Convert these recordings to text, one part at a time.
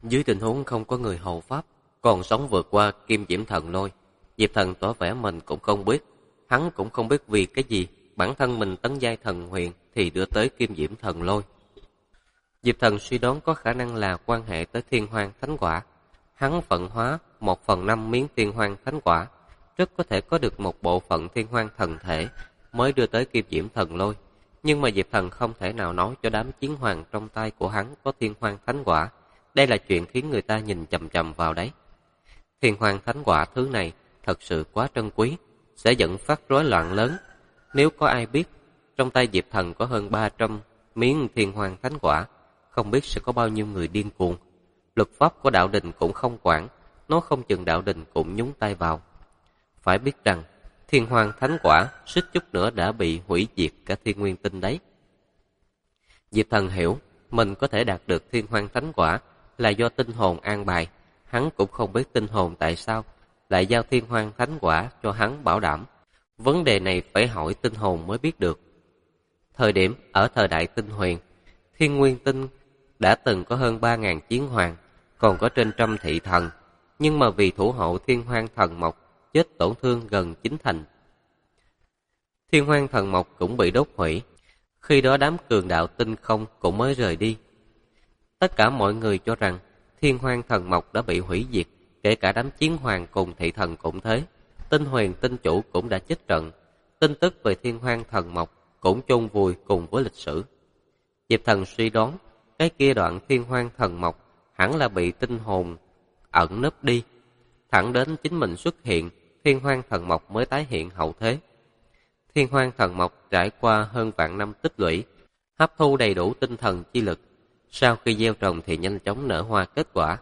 Dưới tình huống không có người hộ pháp, còn sống vượt qua kim diễm thần lôi, Diệp Thần tỏ vẻ mình cũng không biết. Hắn cũng không biết vì cái gì bản thân mình tấn giai thần huyền thì đưa tới kim diễm thần lôi. Diệp Thần suy đoán có khả năng là quan hệ tới thiên hoang thánh quả. Hắn vận hóa 1/5 miếng thiên hoang thánh quả, rất có thể có được một bộ phận thiên hoang thần thể mới đưa tới kim diễm thần lôi. Nhưng mà Diệp Thần không thể nào nói cho đám chiến hoàng trong tay của hắn có thiên hoang thánh quả. Đây là chuyện khiến người ta nhìn chằm chằm vào đấy. Thiên hoang thánh quả thứ này thật sự quá trân quý, sẽ dẫn phát rối loạn lớn. Nếu có ai biết trong tay Diệp Thần có hơn 300 miếng thiên hoang thánh quả, không biết sẽ có bao nhiêu người điên cuồng. Luật pháp của đạo đình cũng không quản, nó không chừng đạo đình cũng nhúng tay vào. Phải biết rằng thiên hoang thánh quả suýt chút nữa đã bị hủy diệt cả thiên nguyên tinh đấy. Diệp Thần hiểu mình có thể đạt được thiên hoang thánh quả là do tinh hồn an bài. Hắn cũng không biết tinh hồn tại sao lại giao thiên hoang thánh quả cho hắn bảo đảm. Vấn đề này phải hỏi tinh hồn mới biết được. Thời điểm ở thời đại tinh huyền, thiên nguyên tinh đã từng có hơn 3.000 chiến hoàng, còn có trên trăm thị thần. Nhưng mà vì thủ hộ thiên hoang thần mộc chết tổn thương gần 9/10. Thiên hoang thần mộc cũng bị đốt hủy. Khi đó đám cường đạo tinh không cũng mới rời đi. Tất cả mọi người cho rằng thiên hoang thần mộc đã bị hủy diệt, kể cả đám chiến hoàng cùng thị thần cũng thế. Tinh huyền tinh chủ cũng đã chết trận. Tin tức về thiên hoang thần mộc cũng chôn vùi cùng với lịch sử. Diệp Thần suy đoán cái kia đoạn thiên hoang thần mộc hẳn là bị tinh hồn ẩn nấp đi, thẳng đến chính mình xuất hiện, thiên hoang thần mộc mới tái hiện hậu thế. Thiên hoang thần mộc trải qua hơn vạn năm tích lũy, hấp thu đầy đủ tinh thần chi lực, sau khi gieo trồng thì nhanh chóng nở hoa kết quả.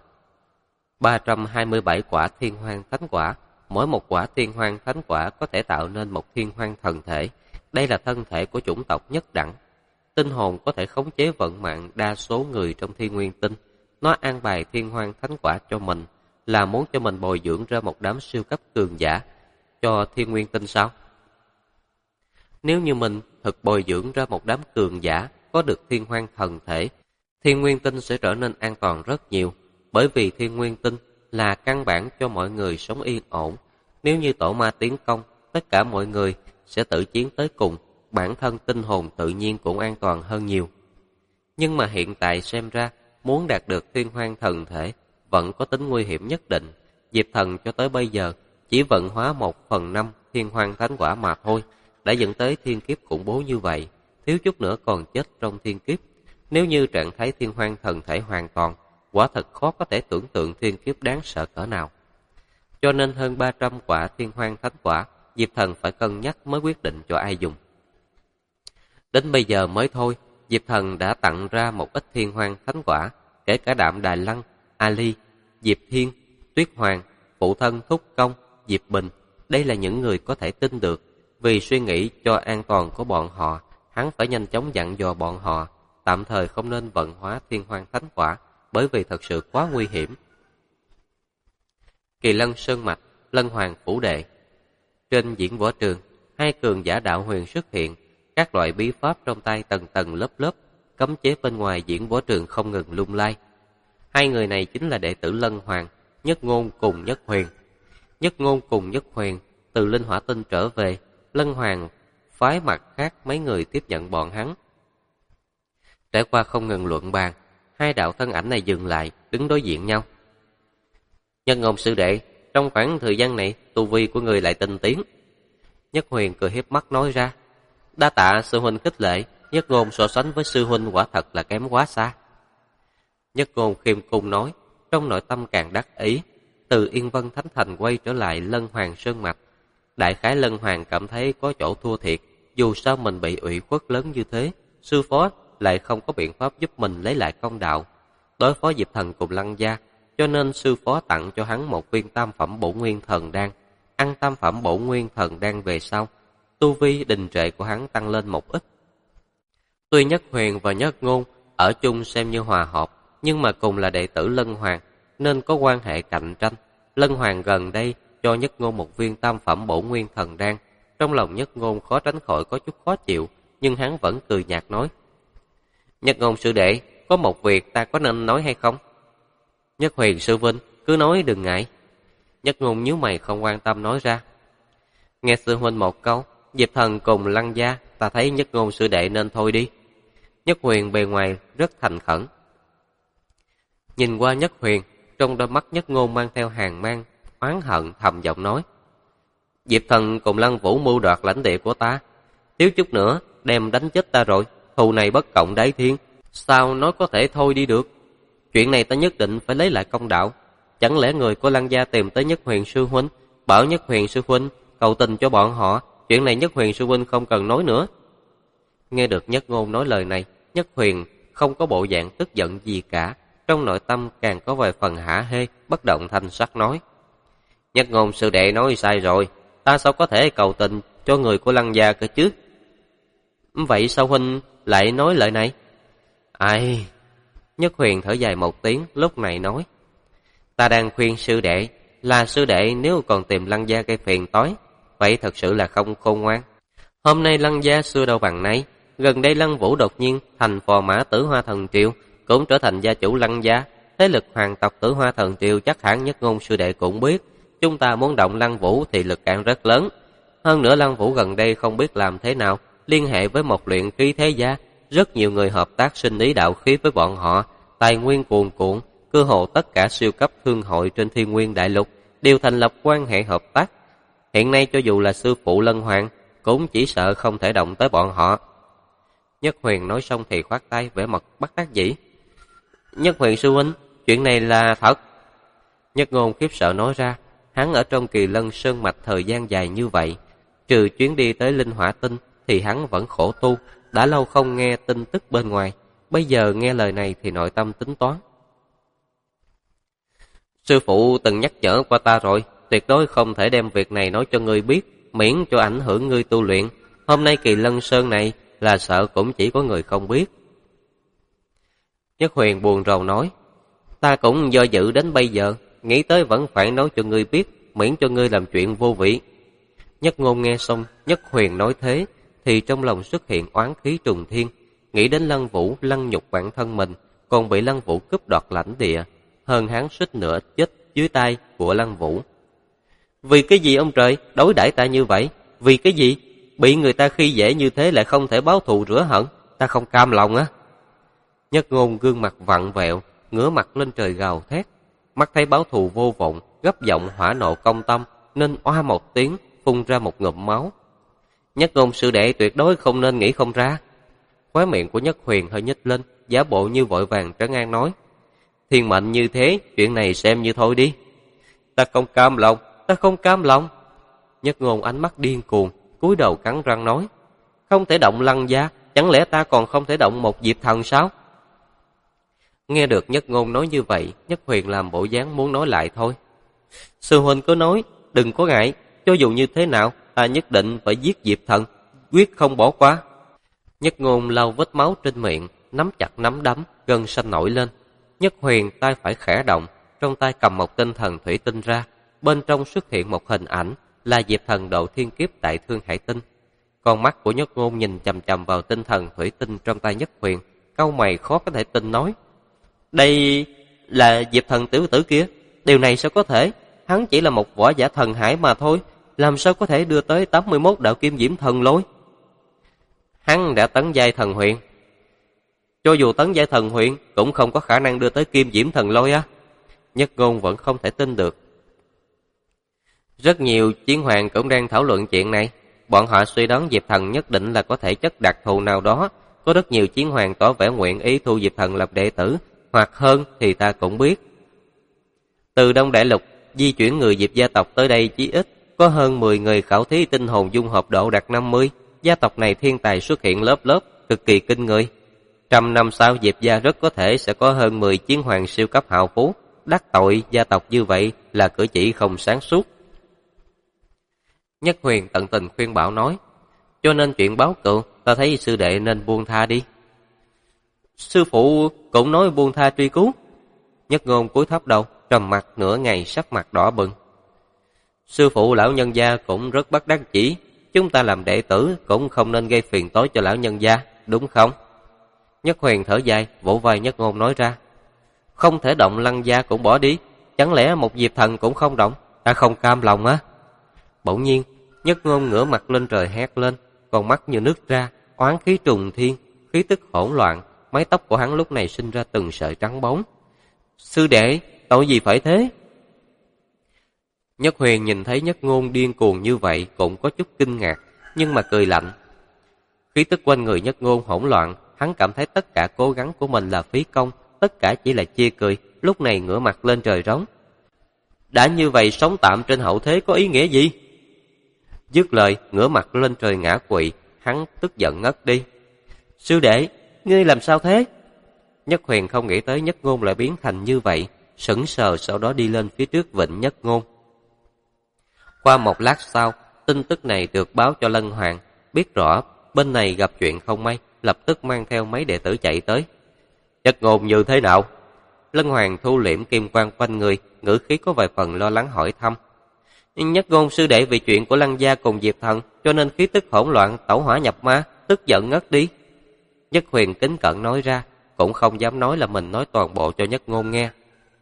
327 quả thiên hoang thánh quả, mỗi một quả thiên hoang thánh quả có thể tạo nên một thiên hoang thần thể. Đây là thân thể của chủng tộc nhất đẳng. Tinh hồn có thể khống chế vận mạng đa số người trong thiên nguyên tinh. Nó an bài thiên hoang thánh quả cho mình là muốn cho mình bồi dưỡng ra một đám siêu cấp cường giả cho thiên nguyên tinh sao? Nếu như mình thực bồi dưỡng ra một đám cường giả có được thiên hoang thần thể, thiên nguyên tinh sẽ trở nên an toàn rất nhiều, bởi vì thiên nguyên tinh là căn bản cho mọi người sống yên ổn. Nếu như tổ ma tiến công, tất cả mọi người sẽ tự chiến tới cùng, bản thân tinh hồn tự nhiên cũng an toàn hơn nhiều. Nhưng mà hiện tại xem ra, muốn đạt được thiên hoang thần thể vẫn có tính nguy hiểm nhất định. Diệp Thần cho tới bây giờ chỉ vận hóa 1/5 thiên hoang thánh quả mà thôi, đã dẫn tới thiên kiếp khủng bố như vậy, thiếu chút nữa còn chết trong thiên kiếp. Nếu như trạng thái thiên hoang thần thể hoàn toàn, quả thật khó có thể tưởng tượng thiên kiếp đáng sợ cỡ nào. Cho nên hơn 300 quả thiên hoang thánh quả, Diệp Thần phải cân nhắc mới quyết định cho ai dùng. Đến bây giờ mới thôi, Diệp Thần đã tặng ra một ít thiên hoang thánh quả, kể cả Đạm Đài Lăng, Ali, Diệp Thiên, Tuyết Hoàng, phụ thân Thúc Công, Diệp Bình. Đây là những người có thể tin được. Vì suy nghĩ cho an toàn của bọn họ, hắn phải nhanh chóng dặn dò bọn họ tạm thời không nên vận hóa thiên hoang thánh quả, bởi vì thật sự quá nguy hiểm. Kỳ Lân Sơn Mạch, Lân Hoàng Phủ Đệ. Trên diễn võ trường, hai cường giả đạo huyền xuất hiện, các loại bí pháp trong tay tầng tầng lớp lớp, cấm chế bên ngoài diễn võ trường không ngừng lung lay. Hai người này chính là đệ tử Lân Hoàng, Nhất Ngôn cùng Nhất Huyền. Nhất Ngôn cùng Nhất Huyền từ Linh Hỏa Tinh trở về, Lân Hoàng phái mặt khác mấy người tiếp nhận bọn hắn. Trải qua không ngừng luận bàn, hai đạo thân ảnh này dừng lại, đứng đối diện nhau. Nhất Ngôn sư đệ, trong khoảng thời gian này, tu vi của người lại tinh tiến. Nhất Huyền cười hiếp mắt nói ra. Đa tạ sư huynh khích lệ, Nhất Ngôn so sánh với sư huynh quả thật là kém quá xa. Nhất Ngôn khiêm cung nói, trong nội tâm càng đắc ý. Từ Yên Vân Thánh Thành quay trở lại Lân Hoàng Sơn Mạch, đại khái Lân Hoàng cảm thấy có chỗ thua thiệt. Dù sao mình bị ủy khuất lớn như thế, sư phó lại không có biện pháp giúp mình lấy lại công đạo, đối phó Diệp Thần cùng Lăng gia, cho nên sư phó tặng cho hắn một viên tam phẩm bổ nguyên thần đan. Ăn tam phẩm bổ nguyên thần đan về sau, tu vi đình trệ của hắn tăng lên một ít. Tuy Nhất Huyền và Nhất Ngôn ở chung xem như hòa hợp, nhưng mà cùng là đệ tử Lân Hoàng nên có quan hệ cạnh tranh. Lân Hoàng gần đây cho Nhất Ngôn một viên tam phẩm bổ nguyên thần đan, trong lòng Nhất Ngôn khó tránh khỏi có chút khó chịu, nhưng hắn vẫn cười nhạt nói: Nhất Ngôn sư đệ, có một việc ta có nên nói hay không? Nhất Huyền sư huynh, cứ nói đừng ngại. Nhất Ngôn nhíu mày không quan tâm nói ra. Nghe sư huynh một câu, Diệp Thần cùng Lăng gia, ta thấy Nhất Ngôn sư đệ nên thôi đi. Nhất Huyền bề ngoài rất thành khẩn. Nhìn qua Nhất Huyền, trong đôi mắt Nhất Ngôn mang theo hàn mang, oán hận thầm giọng nói. Diệp Thần cùng Lăng Vũ mưu đoạt lãnh địa của ta, thiếu chút nữa đem đánh chết ta rồi, thù này bất cộng đái thiên, sao nói có thể thôi đi được. Chuyện này ta nhất định phải lấy lại công đạo. Chẳng lẽ người của Lăng gia tìm tới Nhất Huyền sư huynh, bảo Nhất Huyền sư huynh cầu tình cho bọn họ, chuyện này Nhất Huyền sư huynh không cần nói nữa. Nghe được Nhất Ngôn nói lời này, Nhất Huyền không có bộ dạng tức giận gì cả, trong nội tâm càng có vài phần hả hê, bất động thanh sắc nói. Nhất Ngôn sư đệ nói sai rồi, ta sao có thể cầu tình cho người của Lăng gia cơ chứ? Vậy sao huynh lại nói lời này? Ai? Nhất Huyền thở dài một tiếng, lúc này nói. Ta đang khuyên sư đệ, là sư đệ nếu còn tìm Lăng gia gây phiền toái, vậy thật sự là không khôn ngoan. Hôm nay Lăng gia xưa đâu bằng nay, gần đây Lăng Vũ đột nhiên thành phò mã Tử Hoa Thần Triều, cũng trở thành gia chủ Lăng gia. Thế lực hoàng tộc Tử Hoa Thần Triều chắc hẳn Nhất Ngôn sư đệ cũng biết, chúng ta muốn động Lăng Vũ thì lực cản rất lớn. Hơn nữa Lăng Vũ gần đây không biết làm thế nào, liên hệ với một luyện khí thế gia, rất nhiều người hợp tác sinh ý đạo khí với bọn họ, tài nguyên cuồn cuộn, cơ hồ tất cả siêu cấp thương hội trên Thiên Nguyên Đại Lục đều thành lập quan hệ hợp tác. Hiện nay cho dù là sư phụ Lân Hoàng, cũng chỉ sợ không thể động tới bọn họ. Nhất Huyền nói xong thì khoát tay vẻ mặt bất đắc dĩ. Nhất Huyền sư huynh, chuyện này là thật. Nhất Ngôn khiếp sợ nói ra, hắn ở trong Kỳ Lân Sơn Mạch thời gian dài như vậy, trừ chuyến đi tới Linh Hỏa Tinh thì hắn vẫn khổ tu, đã lâu không nghe tin tức bên ngoài, bây giờ nghe lời này thì nội tâm tính toán. Sư phụ từng nhắc nhở qua ta rồi, tuyệt đối không thể đem việc này nói cho ngươi biết, miễn cho ảnh hưởng ngươi tu luyện. Hôm nay Kỳ Lân Sơn này là sợ cũng chỉ có người không biết. Nhất Huyền buồn rầu nói, ta cũng do dự đến bây giờ, nghĩ tới vẫn phải nói cho ngươi biết, miễn cho ngươi làm chuyện vô vị. Nhất Ngôn nghe xong Nhất Huyền nói thế, thì trong lòng xuất hiện oán khí trùng thiên, nghĩ đến Lăng Vũ lăng nhục bản thân mình, còn bị Lăng Vũ cướp đoạt lãnh địa, hơn hắn suýt nữa chết dưới tay của Lăng Vũ. Vì cái gì ông trời đối đãi ta như vậy? Vì cái gì? Bị người ta khi dễ như thế lại không thể báo thù rửa hận, ta không cam lòng á. Nhất Ngôn gương mặt vặn vẹo, ngửa mặt lên trời gào thét, mắt thấy báo thù vô vọng, gấp giọng hỏa nộ công tâm, nên oa một tiếng, phun ra một ngụm máu. Nhất Ngôn sư đệ tuyệt đối không nên nghĩ không ra. Khóe miệng của Nhất Huyền hơi nhếch lên, giả bộ như vội vàng trấn an nói. Thiên mệnh như thế, chuyện này xem như thôi đi. Ta không cam lòng, ta không cam lòng. Nhất Ngôn ánh mắt điên cuồng, cúi đầu cắn răng nói. Không thể động Lăng gia, chẳng lẽ ta còn không thể động một Diệp Thần sao? Nghe được Nhất Ngôn nói như vậy, Nhất Huyền làm bộ dáng muốn nói lại thôi. Sư huynh cứ nói, đừng có ngại, cho dù như thế nào, ta nhất định phải giết Diệp Thần, quyết không bỏ qua. Nhất Ngôn lau vết máu trên miệng, nắm chặt nắm đấm, gân xanh nổi lên. Nhất Huyền tay phải khẽ động, trong tay cầm một tinh thần thủy tinh ra, bên trong xuất hiện một hình ảnh là Diệp Thần độ thiên kiếp tại Thương Hải Tinh. Con mắt của Nhất Ngôn nhìn chằm chằm vào tinh thần thủy tinh trong tay Nhất Huyền, cau mày khó có thể tin nói. Đây là Diệp Thần tiểu tử kia, điều này sao có thể? Hắn chỉ là một võ giả thần hải mà thôi, làm sao có thể đưa tới 81 đạo kim diễm thần lôi? Hắn đã tấn giai thần huyền. Cho dù tấn giai thần huyền cũng không có khả năng đưa tới kim diễm thần lôi á. Nhất Ngôn vẫn không thể tin được. Rất nhiều chiến hoàng cũng đang thảo luận chuyện này. Bọn họ suy đoán Diệp Thần nhất định là có thể chất đặc thù nào đó. Có rất nhiều chiến hoàng tỏ vẻ nguyện ý thu Diệp Thần làm đệ tử, hoặc hơn thì ta cũng biết. Từ Đông Đại Lục di chuyển người Diệp gia tộc tới đây chí ít có hơn 10 người khảo thí tinh hồn dung hợp độ đạt 50. Gia tộc này thiên tài xuất hiện lớp lớp, cực kỳ kinh người. 100 năm sau Diệp gia rất có thể sẽ có hơn 10 chiến hoàng siêu cấp hào phú. Đắc tội gia tộc như vậy là cử chỉ không sáng suốt. Nhất Huyền tận tình khuyên bảo nói, cho nên chuyện báo cựu, ta thấy sư đệ nên buông tha đi. Sư phụ cũng nói buông tha truy cứu. Nhất Ngôn cúi thấp đầu, trầm mặt nửa ngày, sắc mặt đỏ bừng. Sư phụ lão nhân gia cũng rất bất đắc chỉ, chúng ta làm đệ tử cũng không nên gây phiền toái cho lão nhân gia, đúng không? Nhất Huyền thở dài, vỗ vai Nhất Ngôn nói ra. Không thể động Lăng gia cũng bỏ đi, chẳng lẽ một Diệp Thần cũng không động? Ta không cam lòng á. Bỗng nhiên, Nhất Ngôn ngửa mặt lên trời hét lên, con mắt như nước ra, oán khí trùng thiên, khí tức hỗn loạn, mái tóc của hắn lúc này sinh ra từng sợi trắng bóng. Sư đệ, tội gì phải thế? Nhất Huyền nhìn thấy Nhất Ngôn điên cuồng như vậy cũng có chút kinh ngạc, nhưng mà cười lạnh. Khí tức quanh người Nhất Ngôn hỗn loạn, hắn cảm thấy tất cả cố gắng của mình là phí công, tất cả chỉ là chê cười, lúc này ngửa mặt lên trời rống. Đã như vậy sống tạm trên hậu thế có ý nghĩa gì? Dứt lời, ngửa mặt lên trời ngã quỵ, hắn tức giận ngất đi. Sư đệ, ngươi làm sao thế? Nhất Huyền không nghĩ tới Nhất Ngôn lại biến thành như vậy, sững sờ sau đó đi lên phía trước vịnh Nhất Ngôn. Qua một lát sau, tin tức này được báo cho Lân Hoàng, biết rõ bên này gặp chuyện không may, lập tức mang theo mấy đệ tử chạy tới. Nhất Ngôn như thế nào? Lân Hoàng thu liễm kim quang quanh người, ngữ khí có vài phần lo lắng hỏi thăm. Nhất Ngôn sư đệ vì chuyện của Lăng gia cùng Diệp Thần, cho nên khí tức hỗn loạn, tẩu hỏa nhập ma, tức giận ngất đi. Nhất Huyền kính cẩn nói ra, cũng không dám nói là mình nói toàn bộ cho Nhất Ngôn nghe.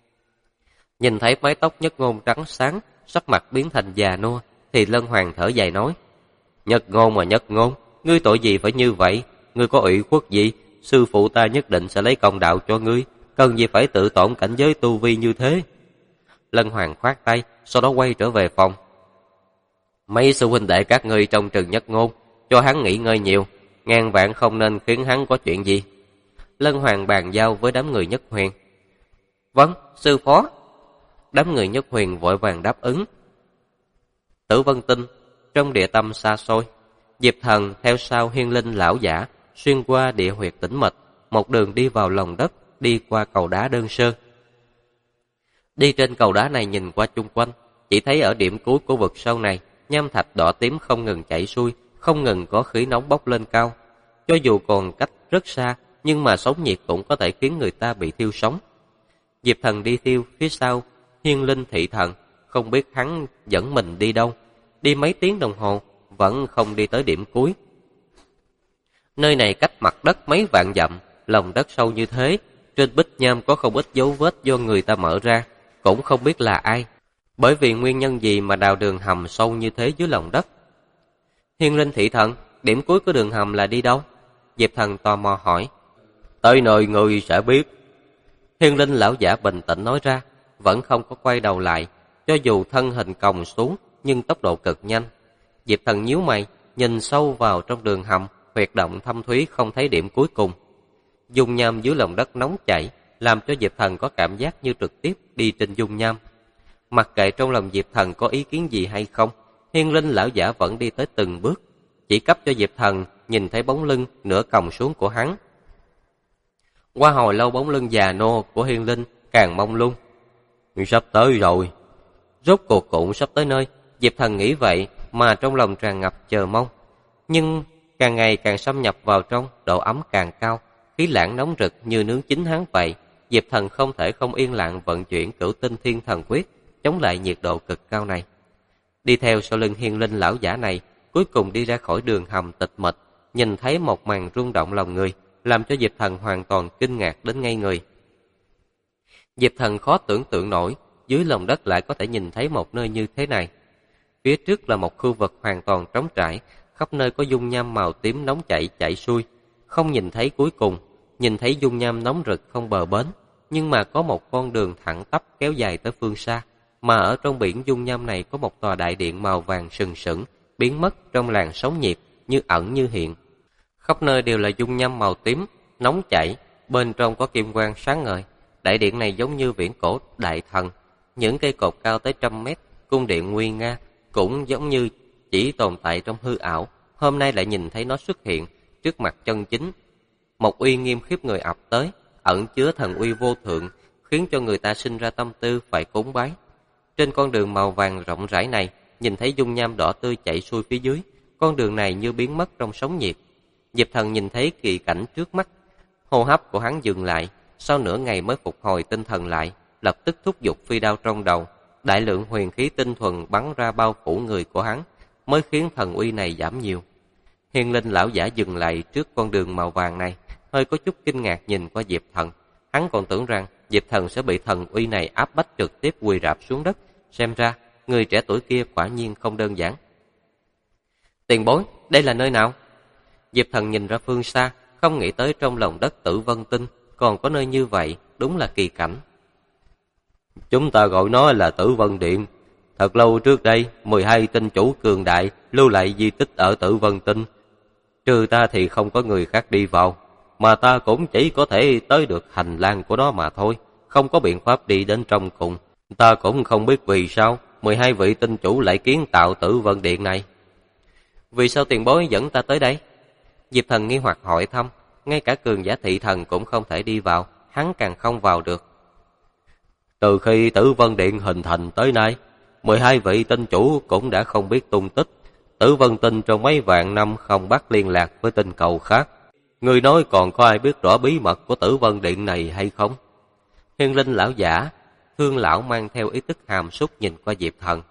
Nhìn thấy mái tóc Nhất Ngôn trắng sáng, sắc mặt biến thành già nua, thì Lân Hoàng thở dài nói: Nhất Ngôn mà Nhất Ngôn, ngươi tội gì phải như vậy? Ngươi có ủy khuất gì? Sư phụ ta nhất định sẽ lấy công đạo cho ngươi, cần gì phải tự tổn cảnh giới tu vi như thế? Lân Hoàng khoát tay, sau đó quay trở về phòng. Mấy sư huynh đệ các ngươi trong Trừng Nhất Ngôn, cho hắn nghỉ ngơi nhiều, ngàn vạn không nên khiến hắn có chuyện gì. Lân Hoàng bàn giao với đám người Nhất Huyền. Vâng, sư phó. Đám người Nhất Huyền vội vàng đáp ứng. Tử Vân Tinh, trong địa tâm xa xôi, Diệp Thần theo sau Hiên Linh lão giả, xuyên qua địa huyệt tĩnh mịch, một đường đi vào lòng đất, đi qua cầu đá đơn sơ. Đi trên cầu đá này nhìn qua chung quanh, chỉ thấy ở điểm cuối của vực sâu này, nham thạch đỏ tím không ngừng chảy xuôi, không ngừng có khí nóng bốc lên cao. Cho dù còn cách rất xa, nhưng mà sóng nhiệt cũng có thể khiến người ta bị thiêu sống. Diệp Thần đi thiêu, phía sau Hiên Linh thị thần, không biết hắn dẫn mình đi đâu. Đi mấy tiếng đồng hồ, vẫn không đi tới điểm cuối. Nơi này cách mặt đất mấy vạn dặm, lòng đất sâu như thế, trên bích nham có không ít dấu vết do người ta mở ra, cũng không biết là ai. Bởi vì nguyên nhân gì mà đào đường hầm sâu như thế dưới lòng đất? Hiên Linh thị thần, điểm cuối của đường hầm là đi đâu? Diệp Thần tò mò hỏi. Tới nơi người sẽ biết. Hiên Linh lão giả bình tĩnh nói ra, vẫn không có quay đầu lại, cho dù thân hình còng xuống, nhưng tốc độ cực nhanh. Diệp Thần nhíu mày, nhìn sâu vào trong đường hầm, huyệt động thâm thúy không thấy điểm cuối cùng. Dung nham dưới lòng đất nóng chảy, làm cho Diệp Thần có cảm giác như trực tiếp đi trên dung nham. Mặc kệ trong lòng Diệp Thần có ý kiến gì hay không, Hiên Linh lão giả vẫn đi tới từng bước, chỉ cấp cho Diệp Thần nhìn thấy bóng lưng nửa còng xuống của hắn. Qua hồi lâu bóng lưng già nô của Hiên Linh càng mông lung. Sắp tới rồi. Rốt cuộc cũng sắp tới nơi, Diệp Thần nghĩ vậy mà trong lòng tràn ngập chờ mong. Nhưng càng ngày càng xâm nhập vào trong, độ ấm càng cao, khí lãng nóng rực như nướng chín hắn vậy. Diệp Thần không thể không yên lặng vận chuyển Cửu Tinh Thiên Thần Quyết, chống lại nhiệt độ cực cao này. Đi theo sau lưng Hiên Linh lão giả này, cuối cùng đi ra khỏi đường hầm tịch mịch, nhìn thấy một màn rung động lòng người, làm cho Diệp Thần hoàn toàn kinh ngạc đến ngây người. Diệp Thần khó tưởng tượng nổi, dưới lòng đất lại có thể nhìn thấy một nơi như thế này. Phía trước là một khu vực hoàn toàn trống trải, khắp nơi có dung nham màu tím nóng chảy xuôi, không nhìn thấy cuối cùng, nhìn thấy dung nham nóng rực không bờ bến, nhưng mà có một con đường thẳng tắp kéo dài tới phương xa, mà ở trong biển dung nham này có một tòa đại điện màu vàng sừng sững, biến mất trong làn sóng nhiệt, như ẩn như hiện. Khắp nơi đều là dung nham màu tím, nóng chảy, bên trong có kim quang sáng ngời. Đại điện này giống như viễn cổ đại thần, những cây cột cao tới 100 mét, cung điện nguy nga, cũng giống như chỉ tồn tại trong hư ảo, hôm nay lại nhìn thấy nó xuất hiện trước mặt chân chính. Một uy nghiêm khiếp người ập tới, ẩn chứa thần uy vô thượng, khiến cho người ta sinh ra tâm tư phải cúng bái. Trên con đường màu vàng rộng rãi này, nhìn thấy dung nham đỏ tươi chảy xuôi phía dưới, con đường này như biến mất trong sóng nhiệt. Diệp Thần nhìn thấy kỳ cảnh trước mắt, hô hấp của hắn dừng lại, sau nửa ngày mới phục hồi tinh thần lại, lập tức thúc giục phi đao trong đầu, đại lượng huyền khí tinh thuần bắn ra bao phủ người của hắn, mới khiến thần uy này giảm nhiều. Hiên Linh lão giả dừng lại trước con đường màu vàng này, hơi có chút kinh ngạc nhìn qua Diệp Thần, hắn còn tưởng rằng Diệp Thần sẽ bị thần uy này áp bách trực tiếp quỳ rạp xuống đất. Xem ra, người trẻ tuổi kia quả nhiên không đơn giản. Tiền bối, đây là nơi nào? Diệp Thần nhìn ra phương xa, không nghĩ tới trong lòng đất Tử Vân Tinh còn có nơi như vậy, đúng là kỳ cảnh. Chúng ta gọi nó là Tử Vân Điện. Thật lâu trước đây, 12 tinh chủ cường đại lưu lại di tích ở Tử Vân Tinh. Trừ ta thì không có người khác đi vào, mà ta cũng chỉ có thể tới được hành lang của nó mà thôi, không có biện pháp đi đến trong cùng. Ta cũng không biết vì sao 12 vị tinh chủ lại kiến tạo Tử Vân Điện này. Vì sao tiền bối dẫn ta tới đây? Diệp Thần nghi hoặc hỏi thăm, ngay cả cường giả thị thần cũng không thể đi vào, hắn càng không vào được. Từ khi Tử Vân Điện hình thành tới nay, 12 vị tinh chủ cũng đã không biết tung tích. Tử Vân Tinh trong mấy vạn năm không bắt liên lạc với tinh cầu khác. Người nói còn có ai biết rõ bí mật của Tử Vân Điện này hay không? Hiên Linh lão giả, Thương lão mang theo ý tức hàm súc nhìn qua Diệp Thần.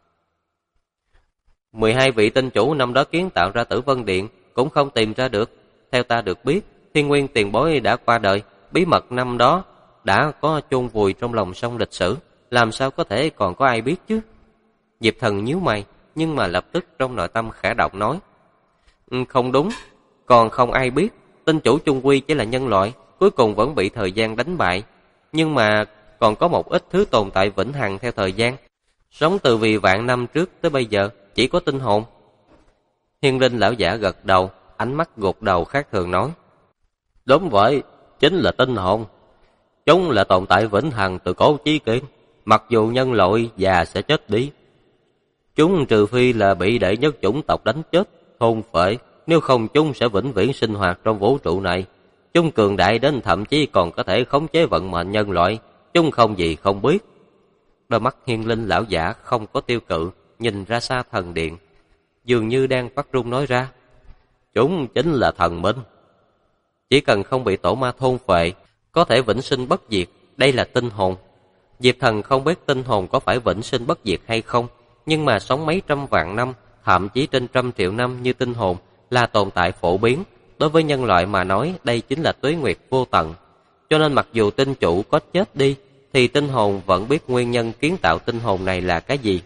12 vị tinh chủ năm đó kiến tạo ra Tử Vân Điện cũng không tìm ra được. Theo ta được biết, Thiên Nguyên tiền bối đã qua đời, bí mật năm đó đã có chôn vùi trong lòng sông lịch sử, làm sao có thể còn có ai biết chứ? Diệp Thần nhíu mày, nhưng mà lập tức trong nội tâm khẽ động nói: không đúng, còn không ai biết, tinh chủ chung quy chỉ là nhân loại, cuối cùng vẫn bị thời gian đánh bại, nhưng mà còn có một ít thứ tồn tại vĩnh hằng theo thời gian, sống từ vì vạn năm trước tới bây giờ, chỉ có tinh hồn. Hiên Linh lão giả gật đầu, ánh mắt gột đầu khác thường nói: đúng vậy, chính là tinh hồn. Chúng là tồn tại vĩnh hằng từ cổ chí kim, mặc dù nhân loại già sẽ chết đi. Chúng trừ phi là bị đệ nhất chủng tộc đánh chết, thôn phệ, nếu không chúng sẽ vĩnh viễn sinh hoạt trong vũ trụ này. Chúng cường đại đến thậm chí còn có thể khống chế vận mệnh nhân loại, chúng không gì không biết. Đôi mắt Hiên Linh lão giả không có tiêu cự, nhìn ra xa thần điện, dường như đang phát run nói ra: chúng chính là thần minh. Chỉ cần không bị tổ ma thôn phệ, có thể vĩnh sinh bất diệt, đây là tinh hồn. Diệp Thần không biết tinh hồn có phải vĩnh sinh bất diệt hay không, nhưng mà sống mấy trăm vạn năm, thậm chí trên trăm triệu năm như tinh hồn là tồn tại phổ biến. Đối với nhân loại mà nói, đây chính là tuế nguyệt vô tận. Cho nên mặc dù tinh chủ có chết đi, thì tinh hồn vẫn biết nguyên nhân kiến tạo tinh hồn này là cái gì.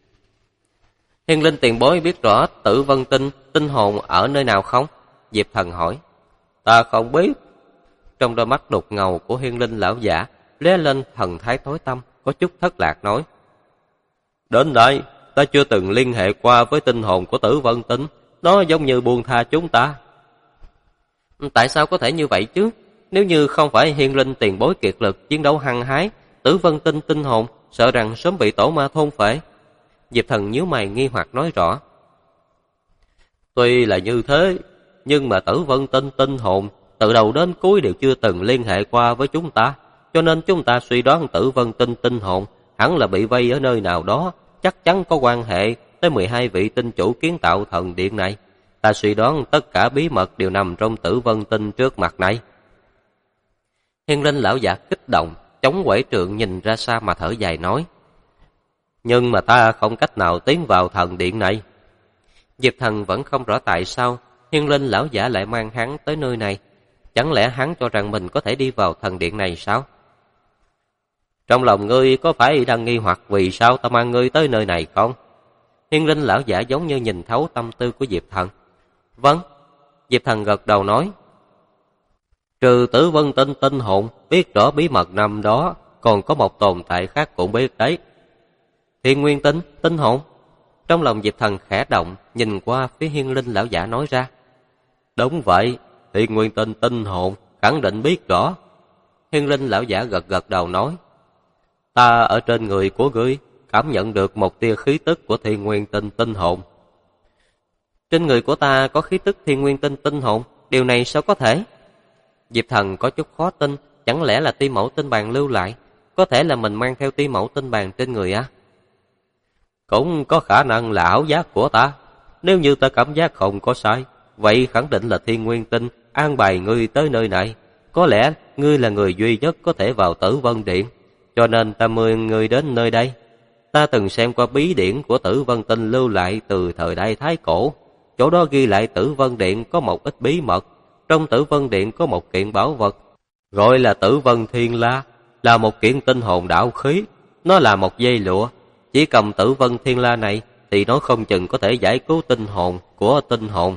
Hiên Linh tiền bối biết rõ Tử Vân Tinh, tinh hồn ở nơi nào không? Diệp Thần hỏi. Ta không biết. Trong đôi mắt đục ngầu của Hiên Linh lão giả lóe lên thần thái tối tăm, có chút thất lạc nói: đến đây, ta chưa từng liên hệ qua với tinh hồn của Tử Vân Tinh, nó giống như buông tha chúng ta. Tại sao có thể như vậy chứ? Nếu như không phải Hiên Linh tiền bối kiệt lực chiến đấu hăng hái, Tử Vân Tinh tinh hồn sợ rằng sớm bị tổ ma thôn phệ. Diệp Thần nhíu mày nghi hoặc nói rõ. Tuy là như thế, nhưng mà Tử Vân Tinh tinh hồn từ đầu đến cuối đều chưa từng liên hệ qua với chúng ta, cho nên chúng ta suy đoán Tử Vân Tinh tinh hồn hẳn là bị vây ở nơi nào đó, chắc chắn có quan hệ tới 12 vị tinh chủ kiến tạo thần điện này. Ta suy đoán tất cả bí mật đều nằm trong Tử Vân Tinh trước mặt này. Hiên Linh lão giả kích động, chống quẩy trượng nhìn ra xa mà thở dài nói: nhưng mà ta không cách nào tiến vào thần điện này. Diệp Thần vẫn không rõ tại sao Hiên Linh lão giả lại mang hắn tới nơi này. Chẳng lẽ hắn cho rằng mình có thể đi vào thần điện này sao? Trong lòng ngươi có phải đang nghi hoặc vì sao ta mang ngươi tới nơi này không? Hiên Linh lão giả giống như nhìn thấu tâm tư của Diệp Thần. Vâng. Diệp Thần gật đầu nói. Trừ Tử Vân Tinh tinh hồn biết rõ bí mật năm đó, còn có một tồn tại khác cũng biết đấy. Thiên Nguyên Tinh tinh hồn. Trong lòng Diệp Thần khẽ động, nhìn qua phía Hiên Linh lão giả nói ra. Đúng vậy, Thiên Nguyên Tinh tinh hồn khẳng định biết rõ. Hiên Linh lão giả gật gật đầu nói. Ta ở trên người của ngươi cảm nhận được một tia khí tức của Thiên Nguyên Tinh tinh hồn. Trên người của ta có khí tức Thiên Nguyên Tinh tinh hồn, điều này sao có thể? Diệp Thần có chút khó tin, chẳng lẽ là ti mẫu tinh bàn lưu lại? Có thể là mình mang theo ti mẫu tinh bàn trên người á? Cũng có khả năng là ảo giác của ta. Nếu như ta cảm giác không có sai, vậy khẳng định là Thiên Nguyên Tinh an bài ngươi tới nơi này. Có lẽ ngươi là người duy nhất có thể vào Tử Vân Điện, cho nên ta mời ngươi đến nơi đây. Ta từng xem qua bí điển của Tử Vân Tinh lưu lại từ thời đại Thái Cổ. Chỗ đó ghi lại Tử Vân Điện có một ít bí mật. Trong Tử Vân Điện có một kiện bảo vật, gọi là Tử Vân Thiên La. là một kiện tinh hồn đạo khí, nó là một dây lụa, chỉ cầm Tử Vân Thiên La này thì nó không chừng có thể giải cứu tinh hồn của tinh hồn.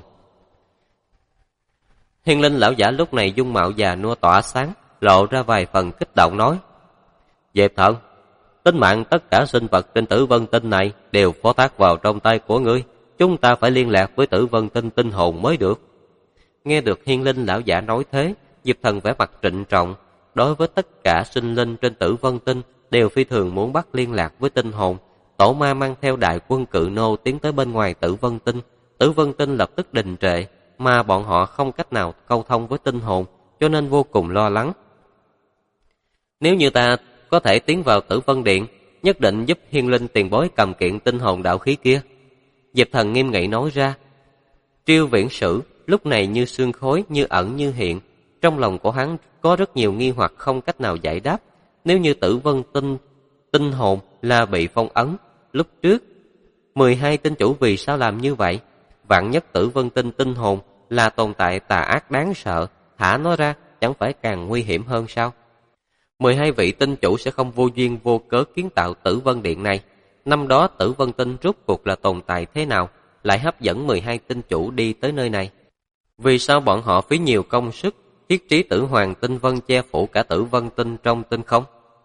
Hiên Linh lão giả lúc này dung mạo già nua tỏa sáng, lộ ra vài phần kích động nói: Diệp Thần, tính mạng tất cả sinh vật trên Tử Vân Tinh này đều phó thác vào trong tay của ngươi, chúng ta phải liên lạc với Tử Vân Tinh tinh hồn mới được. Nghe được Hiên Linh lão giả nói thế, Diệp Thần vẻ mặt trịnh trọng, đối với tất cả sinh linh trên Tử Vân Tinh đều phi thường muốn bắt liên lạc với tinh hồn. Tổ ma mang theo đại quân cự nô tiến tới bên ngoài Tử Vân Tinh. Tử Vân Tinh lập tức đình trệ, mà bọn họ không cách nào câu thông với tinh hồn, cho nên vô cùng lo lắng. Nếu như ta có thể tiến vào Tử Vân Điện, nhất định giúp Hiên Linh tiền bối cầm kiện tinh hồn đạo khí kia. Diệp Thần nghiêm nghị nói ra. Triêu Viễn Sử lúc này như sương khói, như ẩn như hiện. Trong lòng của hắn có rất nhiều nghi hoặc không cách nào giải đáp. Nếu như Tử Vân tinh hồn là bị phong ấn, lúc trước 12 tinh chủ vì sao làm như vậy? Vạn nhất Tử Vân tinh hồn là tồn tại tà ác đáng sợ, thả nó ra chẳng phải càng nguy hiểm hơn sao? 12 vị tinh chủ sẽ không vô duyên vô cớ kiến tạo Tử Vân Điện này. Năm đó Tử Vân Tinh rốt cuộc là tồn tại thế nào, lại hấp dẫn 12 tinh chủ đi tới nơi này? Vì sao bọn họ phí nhiều công sức thiết trí Tử Hoàng Tinh Vân che phủ cả Tử Vân Tinh trong tinh không?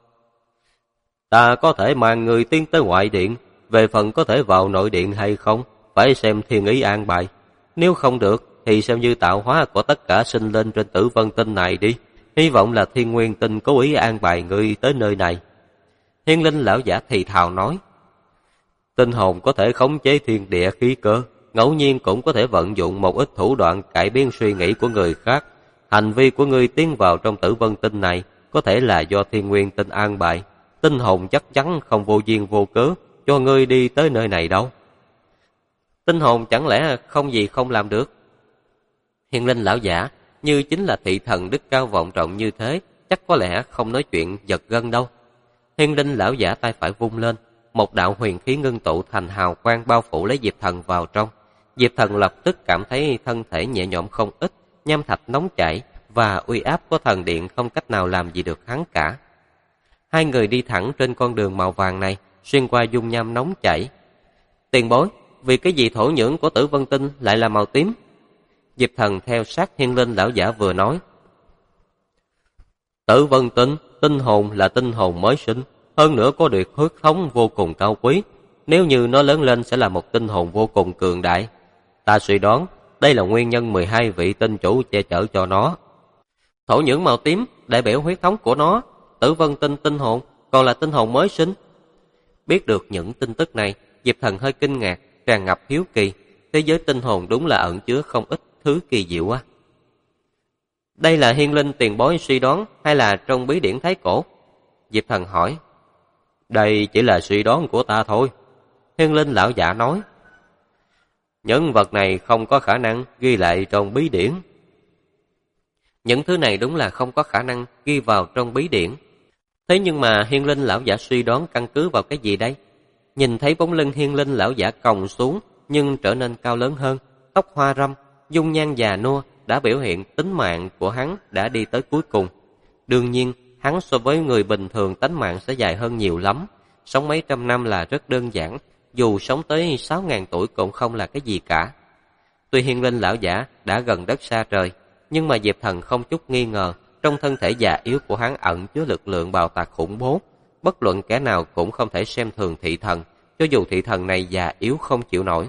Ta có thể mang người tiến tới ngoại điện, về phần có thể vào nội điện hay không, phải xem thiên ý an bài. Nếu không được, thì xem như tạo hóa của tất cả sinh linh trên Tử Vân Tinh này đi. Hy vọng là Thiên Nguyên Tinh cố ý an bài người tới nơi này. Hiên Linh lão giả thì thào nói. Tinh hồn có thể khống chế thiên địa khí cơ, ngẫu nhiên cũng có thể vận dụng một ít thủ đoạn cải biến suy nghĩ của người khác. Hành vi của ngươi tiến vào trong Tử Vân Tinh này có thể là do Thiên Nguyên Tinh an bài. Tinh hồn chắc chắn không vô duyên vô cớ cho ngươi đi tới nơi này đâu. Tinh hồn chẳng lẽ không gì không làm được? Hiên Linh lão giả như chính là thị thần đức cao vọng trọng như thế, chắc có lẽ không nói chuyện giật gân đâu. Hiên Linh lão giả tay phải vung lên, một đạo huyền khí ngưng tụ thành hào quang bao phủ lấy Diệp Thần vào trong. Diệp Thần lập tức cảm thấy thân thể nhẹ nhõm không ít, nham thạch nóng chảy và uy áp của thần điện không cách nào làm gì được hắn cả. Hai người đi thẳng trên con đường màu vàng này, xuyên qua dung nham nóng chảy. Tiền bối, vì cái gì thổ nhưỡng của Tử Vân Tinh lại là màu tím? Diệp Thần theo sát Hiên Linh lão giả vừa nói. Tử Vân Tinh, tinh hồn là tinh hồn mới sinh, hơn nữa có được huyết thống vô cùng cao quý. Nếu như nó lớn lên sẽ là một tinh hồn vô cùng cường đại. Ta suy đoán đây là nguyên nhân 12 vị tinh chủ che chở cho nó. Thổ nhưỡng màu tím đại biểu huyết thống của nó. Tử Vân Tinh tinh hồn còn là tinh hồn mới sinh. Biết được những tin tức này, Diệp Thần hơi kinh ngạc, tràn ngập hiếu kỳ. Thế giới tinh hồn đúng là ẩn chứa không ít thứ kỳ diệu á. Đây là Hiên Linh tiền bối suy đoán hay là trong bí điển Thái Cổ? Diệp Thần hỏi. Đây chỉ là suy đoán của ta thôi. Hiên Linh lão giả nói. Những vật này không có khả năng ghi lại trong bí điển. Những thứ này đúng là không có khả năng ghi vào trong bí điển. Thế nhưng mà Hiên Linh lão giả suy đoán căn cứ vào cái gì đây? Nhìn thấy bóng lưng Hiên Linh lão giả còng xuống nhưng trở nên cao lớn hơn, tóc hoa râm, dung nhan già nua đã biểu hiện tính mạng của hắn đã đi tới cuối cùng. Đương nhiên, hắn so với người bình thường tánh mạng sẽ dài hơn nhiều lắm. Sống mấy trăm năm là rất đơn giản, dù sống tới 6.000 tuổi cũng không là cái gì cả. Tuy Hiên Linh lão giả đã gần đất xa trời, nhưng mà Diệp Thần không chút nghi ngờ trong thân thể già yếu của hắn ẩn chứa lực lượng bào tạc khủng bố. Bất luận kẻ nào cũng không thể xem thường thị thần, cho dù thị thần này già yếu không chịu nổi.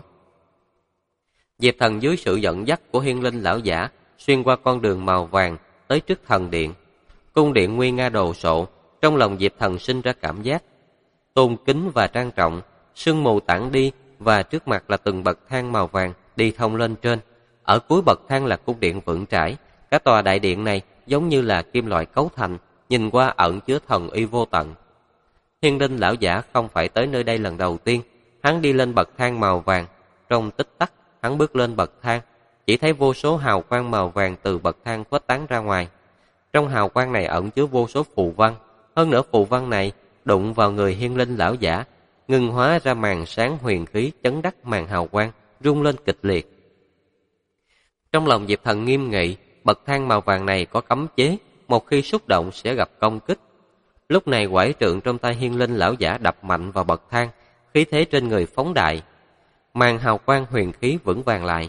Diệp Thần dưới sự dẫn dắt của Hiên Linh lão giả xuyên qua con đường màu vàng tới trước thần điện. Cung điện nguy nga đồ sộ, trong lòng Diệp Thần sinh ra cảm giác tôn kính và trang trọng. Sương mù tản đi và trước mặt là từng bậc thang màu vàng đi thông lên trên. Ở cuối bậc thang là cung điện vững trãi. Cả tòa đại điện này giống như là kim loại cấu thành, nhìn qua ẩn chứa thần uy vô tận. Hiên Linh lão giả không phải tới nơi đây lần đầu tiên. Hắn đi lên bậc thang màu vàng. Trong tích tắc, hắn bước lên bậc thang, chỉ thấy vô số hào quang màu vàng từ bậc thang khuếch tán ra ngoài. Trong hào quang này ẩn chứa vô số phù văn. Hơn nữa phù văn này đụng vào người Hiên Linh lão giả, ngưng hóa ra màn sáng huyền khí chấn đắc màn hào quang, rung lên kịch liệt. Trong lòng Diệp Thần nghiêm nghị, bậc thang màu vàng này có cấm chế, một khi xúc động sẽ gặp công kích. Lúc này quải trượng trong tay Hiên Linh lão giả đập mạnh vào bậc thang, khí thế trên người phóng đại, màn hào quang huyền khí vững vàng lại.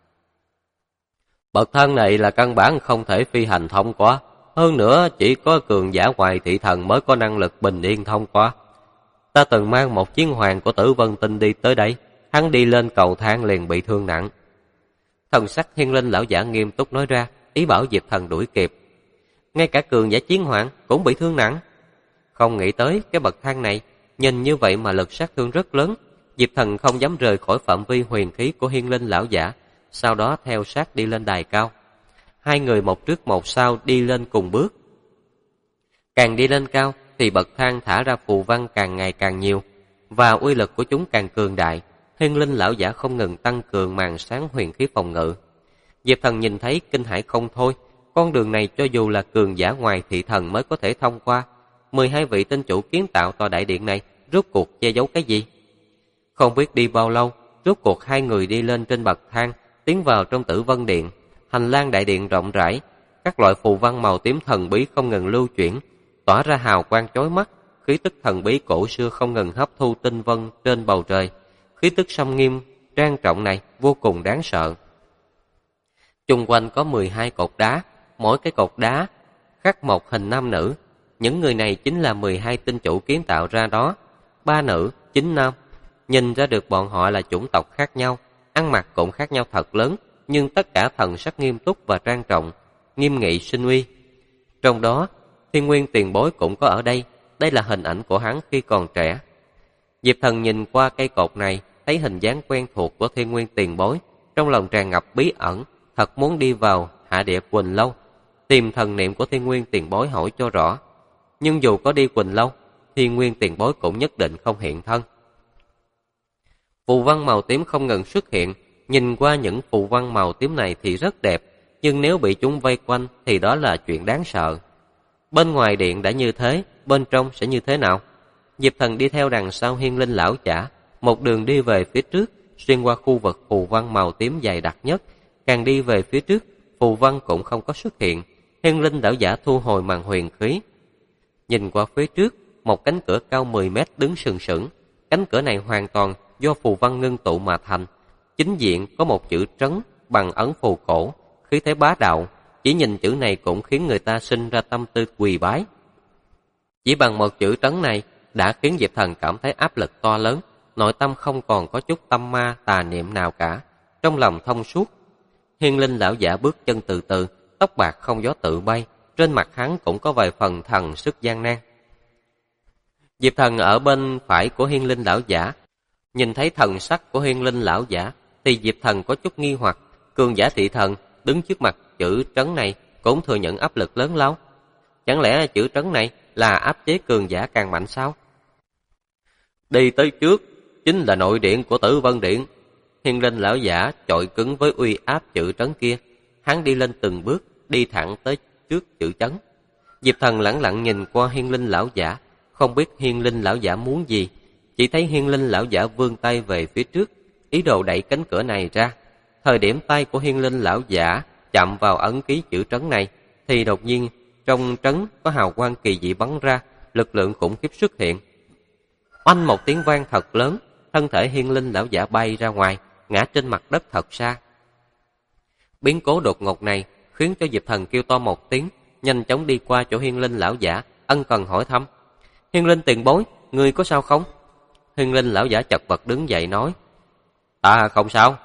Bậc thang này là căn bản không thể phi hành thông qua, hơn nữa chỉ có cường giả ngoài thị thần mới có năng lực bình yên thông qua. Ta từng mang một chiến hoàng của Tử Vân Tinh đi tới đây, hắn đi lên cầu thang liền bị thương nặng. Thần sắc Hiên Linh lão giả nghiêm túc nói ra, ý bảo Diệp Thần đuổi kịp. Ngay cả cường giả chiến hoàng cũng bị thương nặng. Không nghĩ tới cái bậc thang này, nhìn như vậy mà lực sát thương rất lớn. Diệp Thần không dám rời khỏi phạm vi huyền khí của Hiên Linh lão giả, sau đó theo sát đi lên đài cao. Hai người một trước một sau đi lên cùng bước. Càng đi lên cao thì bậc thang thả ra phù văn càng ngày càng nhiều, và uy lực của chúng càng cường đại. Hiên Linh lão giả không ngừng tăng cường màn sáng huyền khí phòng ngự. Diệp Thần nhìn thấy kinh hãi không thôi, con đường này cho dù là cường giả ngoài thị thần mới có thể thông qua. 12 vị tinh chủ kiến tạo tòa đại điện này rốt cuộc che giấu cái gì? Không biết đi bao lâu, rốt cuộc hai người đi lên trên bậc thang, tiến vào trong Tử Vân Điện. Hành lang đại điện rộng rãi, các loại phù văn màu tím thần bí không ngừng lưu chuyển, tỏa ra hào quang chói mắt, khí tức thần bí cổ xưa không ngừng hấp thu tinh vân trên bầu trời. Khí tức sâm nghiêm, trang trọng này vô cùng đáng sợ. Chung quanh có 12 cột đá, mỗi cái cột đá khắc một hình nam nữ. Những người này chính là 12 tinh chủ kiến tạo ra đó, 3 nữ, 9 nam. Nhìn ra được bọn họ là chủng tộc khác nhau, ăn mặc cũng khác nhau thật lớn, nhưng tất cả thần sắc nghiêm túc và trang trọng, nghiêm nghị sinh uy. Trong đó, Thiên Nguyên Tiền Bối cũng có ở đây, đây là hình ảnh của hắn khi còn trẻ. Diệp Thần nhìn qua cây cột này, thấy hình dáng quen thuộc của Thiên Nguyên Tiền Bối, trong lòng tràn ngập bí ẩn, thật muốn đi vào Hạ Địa Quỳnh Lâu, tìm thần niệm của Thiên Nguyên Tiền Bối hỏi cho rõ. Nhưng dù có đi Quỳnh Lâu, Thiên Nguyên Tiền Bối cũng nhất định không hiện thân. Phù văn màu tím không ngừng xuất hiện, nhìn qua những phù văn màu tím này thì rất đẹp, nhưng nếu bị chúng vây quanh thì đó là chuyện đáng sợ. Bên ngoài điện đã như thế, bên trong sẽ như thế nào? Diệp Thần đi theo đằng sau Hiên Linh lão giả, một đường đi về phía trước, xuyên qua khu vực phù văn màu tím dày đặc nhất. Càng đi về phía trước, phù văn cũng không có xuất hiện. Hiên Linh lão giả thu hồi màn huyền khí. Nhìn qua phía trước, một cánh cửa cao 10 mét đứng sừng sững. Cánh cửa này hoàn toàn do phù văn ngưng tụ mà thành. Chính diện có một chữ trấn bằng ấn phù cổ, khí thế bá đạo. Chỉ nhìn chữ này cũng khiến người ta sinh ra tâm tư quỳ bái. Chỉ bằng một chữ trấn này đã khiến Diệp Thần cảm thấy áp lực to lớn, nội tâm không còn có chút tâm ma tà niệm nào cả, trong lòng thông suốt. Hiên Linh lão giả bước chân từ từ, tóc bạc không gió tự bay, trên mặt hắn cũng có vài phần thần sức gian nan. Diệp Thần ở bên phải của Hiên Linh lão giả, nhìn thấy thần sắc của Hiên Linh lão giả thì Diệp Thần có chút nghi hoặc, cường giả thị thần đứng trước mặt chữ trấn này cũng thừa nhận áp lực lớn lao. Chẳng lẽ chữ trấn này là áp chế cường giả càng mạnh sao? Đi tới trước chính là nội điện của Tử Vân Điện. Hiên Linh lão giả chọi cứng với uy áp chữ trấn kia, hắn đi lên từng bước, đi thẳng tới trước chữ trấn. Diệp Thần lẳng lặng nhìn qua Hiên Linh lão giả, không biết Hiên Linh lão giả muốn gì, chỉ thấy Hiên Linh lão giả vươn tay về phía trước, ý đồ đẩy cánh cửa này ra. Thời điểm tay của Hiên Linh lão giả chạm vào ấn ký chữ trấn này, thì đột nhiên trong trấn có hào quang kỳ dị bắn ra, lực lượng khủng khiếp xuất hiện. Oanh một tiếng vang thật lớn, thân thể Hiên Linh lão giả bay ra ngoài, ngã trên mặt đất thật xa. Biến cố đột ngột này khiến cho Diệp Thần kêu to một tiếng, nhanh chóng đi qua chỗ Hiên Linh lão giả, ân cần hỏi thăm. Hiên Linh tiền bối, ngươi có sao không? Hiên Linh lão giả chật vật đứng dậy nói, ta không sao.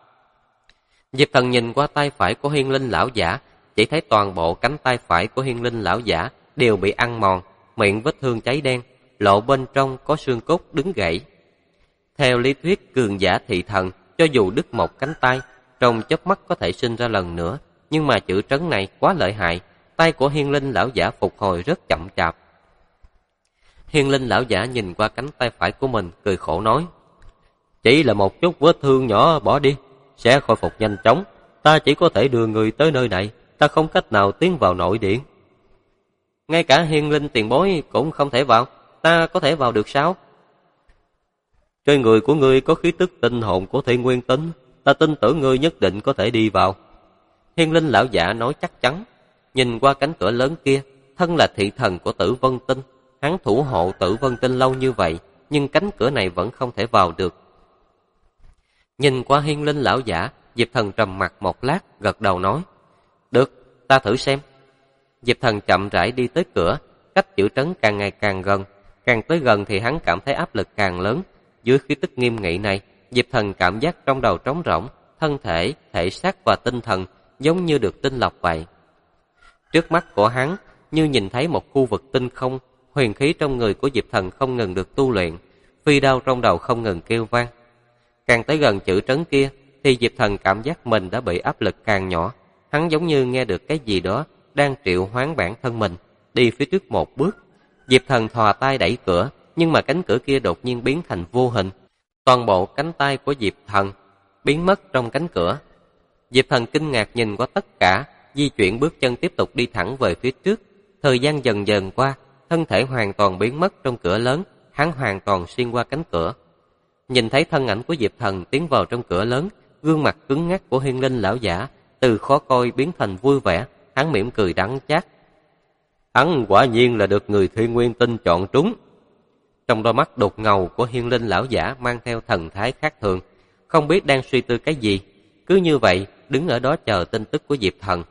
Diệp Thần nhìn qua tay phải của Hiên Linh lão giả, chỉ thấy toàn bộ cánh tay phải của Hiên Linh lão giả đều bị ăn mòn, miệng vết thương cháy đen, lộ bên trong có xương cốt đứng gãy. Theo lý thuyết cường giả thị thần, cho dù đứt một cánh tay, trong chớp mắt có thể sinh ra lần nữa, nhưng mà chữ trấn này quá lợi hại, tay của Hiên Linh lão giả phục hồi rất chậm chạp. Hiên Linh lão giả nhìn qua cánh tay phải của mình, cười khổ nói, chỉ là một chút vết thương nhỏ, bỏ đi, sẽ khôi phục nhanh chóng. Ta chỉ có thể đưa người tới nơi này, ta không cách nào tiến vào nội điện. Ngay cả Hiên Linh tiền bối cũng không thể vào, ta có thể vào được sao? Trên người của ngươi có khí tức tinh hồn của Thiên Nguyên Tinh, ta tin tưởng ngươi nhất định có thể đi vào. Hiên Linh lão giả nói chắc chắn. Nhìn qua cánh cửa lớn kia, thân là thị thần của Tử Vân Tinh, hắn thủ hộ Tử Vân Tinh lâu như vậy, nhưng cánh cửa này vẫn không thể vào được. Nhìn qua Hiên Linh lão giả, Diệp Thần trầm mặc một lát, gật đầu nói: "Được, ta thử xem." Diệp Thần chậm rãi đi tới cửa, cách chữ trấn càng ngày càng gần, càng tới gần thì hắn cảm thấy áp lực càng lớn. Dưới khí tức nghiêm nghị này, Diệp Thần cảm giác trong đầu trống rỗng, thân thể, thể xác và tinh thần giống như được tinh lọc vậy. Trước mắt của hắn như nhìn thấy một khu vực tinh không, huyền khí trong người của Diệp Thần không ngừng được tu luyện, phi đao trong đầu không ngừng kêu vang. Càng tới gần chữ trấn kia thì Diệp Thần cảm giác mình đã bị áp lực càng nhỏ, hắn giống như nghe được cái gì đó đang triệu hoán bản thân mình, đi phía trước một bước. Diệp Thần thò tay đẩy cửa, nhưng mà cánh cửa kia đột nhiên biến thành vô hình. Toàn bộ cánh tay của Diệp Thần biến mất trong cánh cửa. Diệp Thần kinh ngạc nhìn qua tất cả, di chuyển bước chân tiếp tục đi thẳng về phía trước. Thời gian dần dần qua, thân thể hoàn toàn biến mất trong cửa lớn, hắn hoàn toàn xuyên qua cánh cửa. Nhìn thấy thân ảnh của Diệp Thần tiến vào trong cửa lớn, gương mặt cứng ngắc của Hiên Linh lão giả từ khó coi biến thành vui vẻ, hắn mỉm cười đắng chát. Hắn quả nhiên là được người Thiên Nguyên Tinh chọn trúng. Trong đôi mắt đục ngầu của Hiên Linh lão giả mang theo thần thái khác thường, không biết đang suy tư cái gì, cứ như vậy đứng ở đó chờ tin tức của Diệp Thần.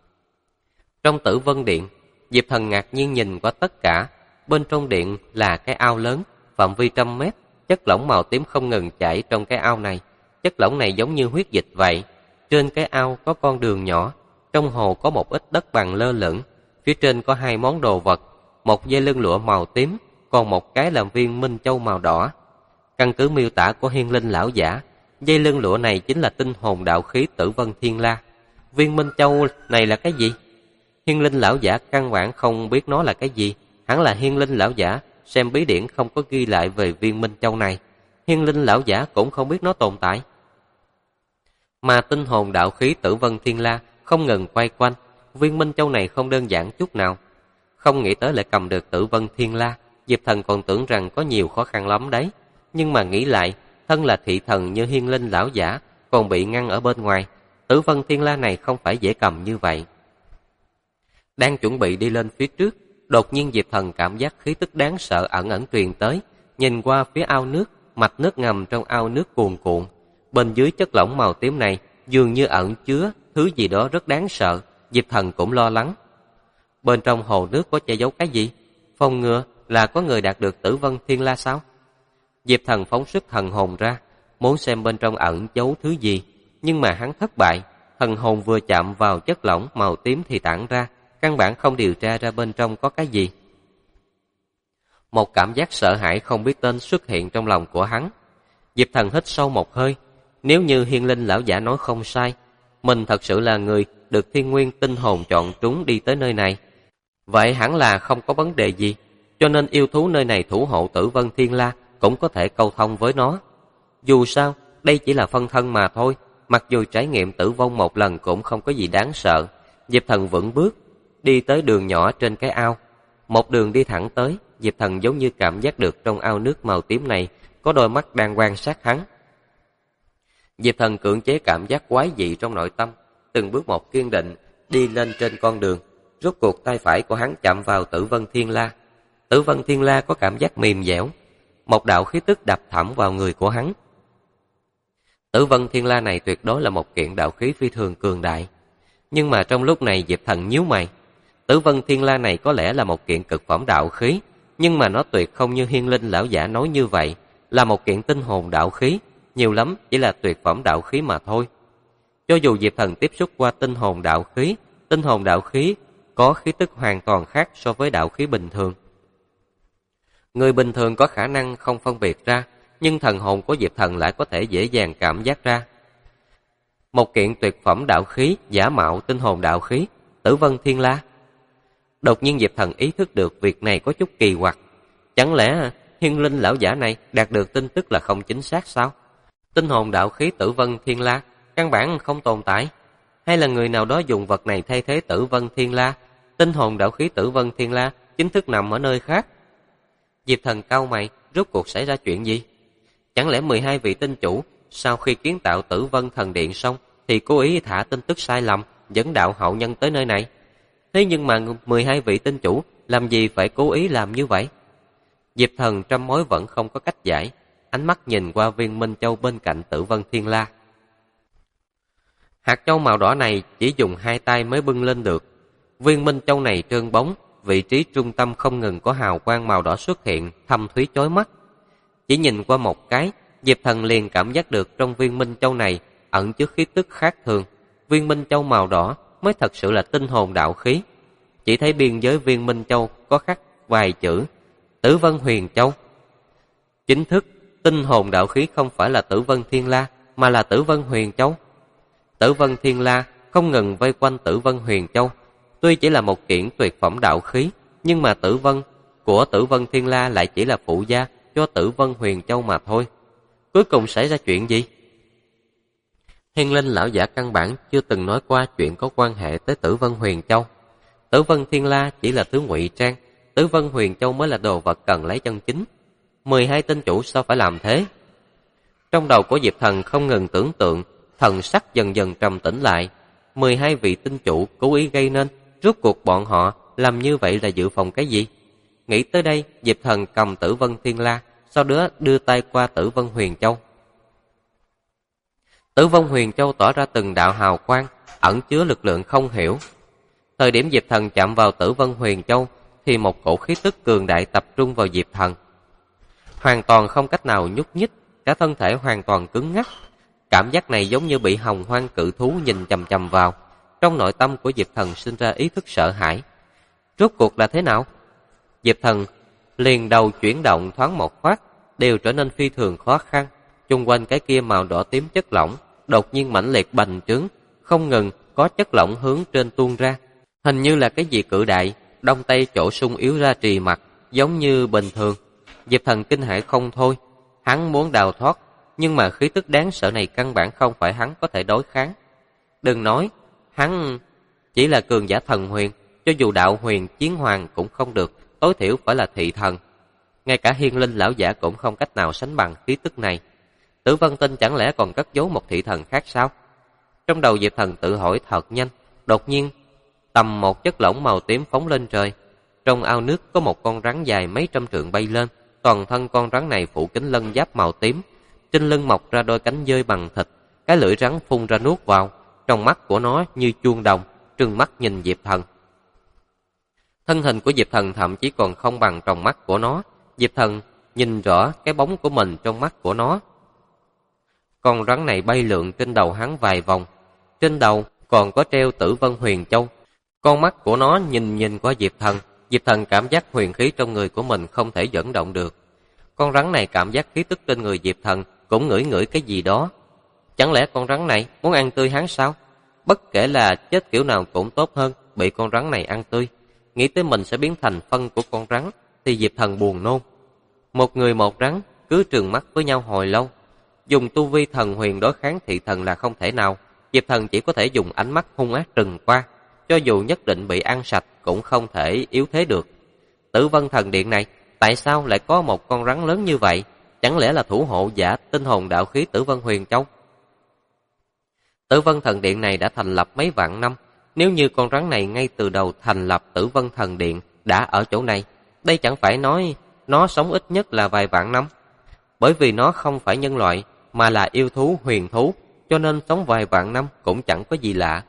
Trong Tử Vân Điện, Diệp Thần ngạc nhiên nhìn qua tất cả. Bên trong điện là cái ao lớn, phạm vi 100 mét, chất lỏng màu tím không ngừng chảy trong cái ao này. Chất lỏng này giống như huyết dịch vậy. Trên cái ao có con đường nhỏ, trong hồ có một ít đất bằng lơ lửng. Phía trên có 2 món đồ vật, một dây lưng lụa màu tím, còn một cái làm viên minh châu màu đỏ. Căn cứ miêu tả của Hiên Linh lão giả, dây lưng lụa này chính là tinh hồn đạo khí Tử Vân Thiên La. Viên minh châu này là cái gì? Hiên Linh lão giả căn bản không biết nó là cái gì. Hắn là Hiên Linh lão giả, xem bí điển không có ghi lại về viên minh châu này. Hiên Linh lão giả cũng không biết nó tồn tại. Mà tinh hồn đạo khí Tử Vân Thiên La không ngừng quay quanh. Viên minh châu này không đơn giản chút nào. Không nghĩ tới lại cầm được Tử Vân Thiên La, Diệp Thần còn tưởng rằng có nhiều khó khăn lắm đấy. Nhưng mà nghĩ lại, thân là thị thần như Hiên Linh lão giả còn bị ngăn ở bên ngoài, Tử Vân Thiên La này không phải dễ cầm như vậy. Đang chuẩn bị đi lên phía trước, đột nhiên Diệp Thần cảm giác khí tức đáng sợ ẩn ẩn truyền tới. Nhìn qua phía ao nước, mạch nước ngầm trong ao nước cuồn cuộn. Bên dưới chất lỏng màu tím này dường như ẩn chứa thứ gì đó rất đáng sợ. Diệp Thần cũng lo lắng. Bên trong hồ nước có che giấu cái gì? Phòng ngừa là có người đạt được Tử Vân Thiên La sao? Diệp Thần phóng sức thần hồn ra, muốn xem bên trong ẩn giấu thứ gì, nhưng mà hắn thất bại. Thần hồn vừa chạm vào chất lỏng màu tím thì tản ra, căn bản không điều tra ra bên trong có cái gì. Một cảm giác sợ hãi không biết tên xuất hiện trong lòng của hắn. Diệp Thần hít sâu một hơi. Nếu như Hiên Linh lão giả nói không sai, mình thật sự là người được Thiên Nguyên tinh hồn chọn trúng đi tới nơi này, vậy hẳn là không có vấn đề gì. Cho nên yêu thú nơi này thủ hộ Tử Vân Thiên La cũng có thể câu thông với nó. Dù sao, đây chỉ là phân thân mà thôi. Mặc dù trải nghiệm tử vong một lần cũng không có gì đáng sợ. Diệp Thần vững bước đi tới đường nhỏ trên cái ao. Một đường đi thẳng tới, Diệp Thần giống như cảm giác được trong ao nước màu tím này có đôi mắt đang quan sát hắn. Diệp Thần cưỡng chế cảm giác quái dị trong nội tâm, từng bước một kiên định đi lên trên con đường. Rốt cuộc tay phải của hắn chạm vào Tử Vân Thiên La. Tử Vân Thiên La có cảm giác mềm dẻo, một đạo khí tức đập thẳng vào người của hắn. Tử Vân Thiên La này tuyệt đối là một kiện đạo khí phi thường cường đại. Nhưng mà trong lúc này Diệp Thần nhíu mày. Tử Vân Thiên La này có lẽ là một kiện cực phẩm đạo khí, nhưng mà nó tuyệt không như Hiên Linh lão giả nói như vậy, là một kiện tinh hồn đạo khí, nhiều lắm chỉ là tuyệt phẩm đạo khí mà thôi. Cho dù Diệp Thần tiếp xúc qua tinh hồn đạo khí có khí tức hoàn toàn khác so với đạo khí bình thường. Người bình thường có khả năng không phân biệt ra, nhưng thần hồn của Diệp Thần lại có thể dễ dàng cảm giác ra. Một kiện tuyệt phẩm đạo khí giả mạo tinh hồn đạo khí, Tử Vân Thiên La. Đột nhiên Diệp Thần ý thức được việc này có chút kỳ quặc. Chẳng lẽ Hiên Linh lão giả này đạt được tin tức là không chính xác sao? Tinh hồn đạo khí Tử Vân Thiên La căn bản không tồn tại, hay là người nào đó dùng vật này thay thế Tử Vân Thiên La? Tinh hồn đạo khí Tử Vân Thiên La chính thức nằm ở nơi khác. Diệp Thần cau mày, rốt cuộc xảy ra chuyện gì? Chẳng lẽ 12 vị tinh chủ sau khi kiến tạo Tử Vân Thần Điện xong thì cố ý thả tin tức sai lầm dẫn đạo hậu nhân tới nơi này? Thế nhưng mà 12 vị tinh chủ làm gì phải cố ý làm như vậy? Diệp Thần trăm mối vẫn không có cách giải, ánh mắt nhìn qua viên Minh Châu bên cạnh Tử Vân Thiên La. Hạt châu màu đỏ này chỉ dùng 2 tay mới bưng lên được. Viên Minh Châu này trơn bóng, vị trí trung tâm không ngừng có hào quang màu đỏ xuất hiện, thâm thúy chói mắt. Chỉ nhìn qua một cái, Diệp Thần liền cảm giác được trong viên Minh Châu này ẩn chứa khí tức khác thường. Viên Minh Châu màu đỏ mới thật sự là tinh hồn đạo khí. Chỉ thấy biên giới viên Minh Châu có khắc vài chữ Tử Vân Huyền Châu. Chính thức, tinh hồn đạo khí không phải là Tử Vân Thiên La, mà là Tử Vân Huyền Châu. Tử Vân Thiên La không ngừng vây quanh Tử Vân Huyền Châu. Tuy chỉ là một kiện tuyệt phẩm đạo khí, nhưng mà Tử Vân của Tử Vân Thiên La lại chỉ là phụ gia cho Tử Vân Huyền Châu mà thôi. Cuối cùng xảy ra chuyện gì? Hiên Linh lão giả căn bản chưa từng nói qua chuyện có quan hệ tới Tử Vân Huyền Châu. Tử Vân Thiên La chỉ là thứ ngụy trang, Tử Vân Huyền Châu mới là đồ vật cần lấy chân chính. 12 tinh chủ sao phải làm thế? Trong đầu của Diệp Thần không ngừng tưởng tượng, thần sắc dần dần trầm tĩnh lại. 12 vị tinh chủ cố ý gây nên, rốt cuộc bọn họ làm như vậy là dự phòng cái gì? Nghĩ tới đây, Diệp Thần cầm Tử Vân Thiên La, sau đó đưa tay qua Tử Vân Huyền Châu. Tử Vân Huyền Châu tỏa ra từng đạo hào quang, ẩn chứa lực lượng không hiểu. Thời điểm Diệp Thần chạm vào Tử Vân Huyền Châu, thì một cổ khí tức cường đại tập trung vào Diệp Thần. Hoàn toàn không cách nào nhúc nhích, cả thân thể hoàn toàn cứng ngắc. Cảm giác này giống như bị hồng hoang cự thú nhìn chằm chằm vào. Trong nội tâm của Diệp Thần sinh ra ý thức sợ hãi. Rốt cuộc là thế nào? Diệp Thần liền đầu chuyển động thoáng một phát, đều trở nên phi thường khó khăn. Chung quanh cái kia màu đỏ tím chất lỏng đột nhiên mãnh liệt bành trướng, không ngừng có chất lỏng hướng trên tuôn ra. Hình như là cái gì cự đại, đông tay chỗ sung yếu ra trì mặt, giống như bình thường. Diệp Thần kinh hãi không thôi, hắn muốn đào thoát, nhưng mà khí tức đáng sợ này căn bản không phải hắn có thể đối kháng. Đừng nói, hắn chỉ là cường giả thần huyền, cho dù đạo huyền chiến hoàng cũng không được, tối thiểu phải là thị thần. Ngay cả Hiên Linh lão giả cũng không cách nào sánh bằng khí tức này. Tử Vân Tinh chẳng lẽ còn cất giấu một thị thần khác sao? Trong đầu Diệp Thần tự hỏi thật nhanh, đột nhiên tầm một chất lỏng màu tím phóng lên trời. Trong ao nước có một con rắn dài mấy trăm trượng bay lên, toàn thân con rắn này phủ kính lân giáp màu tím, trên lưng mọc ra đôi cánh dơi bằng thịt, cái lưỡi rắn phun ra nuốt vào, trong mắt của nó như chuông đồng, trừng mắt nhìn Diệp Thần. Thân hình của Diệp Thần thậm chí còn không bằng trong mắt của nó. Diệp Thần nhìn rõ cái bóng của mình trong mắt của nó. Con rắn này bay lượn trên đầu hắn vài vòng, trên đầu còn có treo Tử Vân Huyền Châu. Con mắt của nó nhìn qua Diệp Thần. Diệp Thần cảm giác huyền khí trong người của mình không thể dẫn động được. Con rắn này cảm giác khí tức trên người Diệp Thần cũng ngửi cái gì đó. Chẳng lẽ con rắn này muốn ăn tươi hắn sao? Bất kể là chết kiểu nào cũng tốt hơn bị con rắn này ăn tươi. Nghĩ tới mình sẽ biến thành phân của con rắn thì Diệp Thần buồn nôn. Một người một rắn cứ trừng mắt với nhau hồi lâu. Dùng tu vi thần huyền đối kháng thị thần là không thể nào. Diệp Thần chỉ có thể dùng ánh mắt hung ác trừng qua. Cho dù nhất định bị ăn sạch cũng không thể yếu thế được. Tử Vân Thần Điện này, tại sao lại có một con rắn lớn như vậy? Chẳng lẽ là thủ hộ giả tinh hồn đạo khí Tử Vân Huyền Châu? Tử Vân Thần Điện này đã thành lập mấy vạn năm. Nếu như con rắn này ngay từ đầu thành lập Tử Vân Thần Điện đã ở chỗ này, đây chẳng phải nói nó sống ít nhất là vài vạn năm. Bởi vì nó không phải nhân loại mà là yêu thú huyền thú, cho nên sống vài vạn năm cũng chẳng có gì lạ.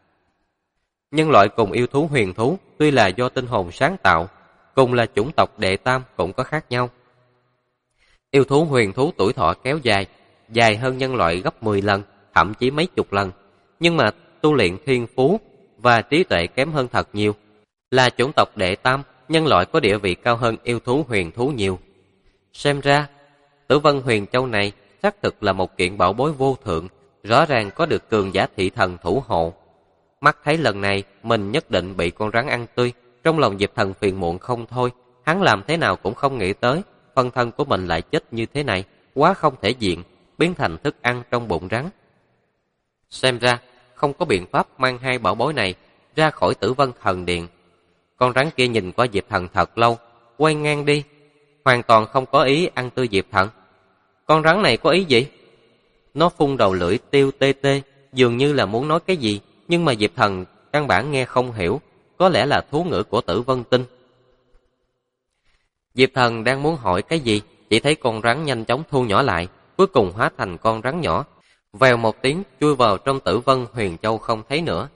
Nhân loại cùng yêu thú huyền thú tuy là do tinh hồn sáng tạo, cùng là chủng tộc đệ tam cũng có khác nhau. Yêu thú huyền thú tuổi thọ kéo dài hơn nhân loại gấp 10 lần, thậm chí mấy chục lần. Nhưng mà tu luyện thiên phú và trí tuệ kém hơn thật nhiều. Là chủng tộc đệ tam, nhân loại có địa vị cao hơn yêu thú huyền thú nhiều. Xem ra, Tử Vân Huyền Châu này xác thực là một kiện bảo bối vô thượng, rõ ràng có được cường giả thị thần thủ hộ. Mắt thấy lần này mình nhất định bị con rắn ăn tươi, trong lòng Diệp Thần phiền muộn không thôi. Hắn làm thế nào cũng không nghĩ tới phân thân của mình lại chết như thế này, quá không thể diện, biến thành thức ăn trong bụng rắn. Xem ra không có biện pháp mang hai bảo bối này ra khỏi Tử Vân Thần Điện. Con rắn kia nhìn qua Diệp Thần thật lâu, quay ngang đi, hoàn toàn không có ý ăn tươi Diệp Thần. Con rắn này có ý gì? Nó phun đầu lưỡi tiêu tê tê, dường như là muốn nói cái gì, nhưng mà Diệp Thần căn bản nghe không hiểu, có lẽ là thú ngữ của Tử Vân Tinh. Diệp Thần đang muốn hỏi cái gì, chỉ thấy con rắn nhanh chóng thu nhỏ lại, cuối cùng hóa thành con rắn nhỏ, vèo một tiếng chui vào trong Tử Vân Huyền Châu không thấy nữa.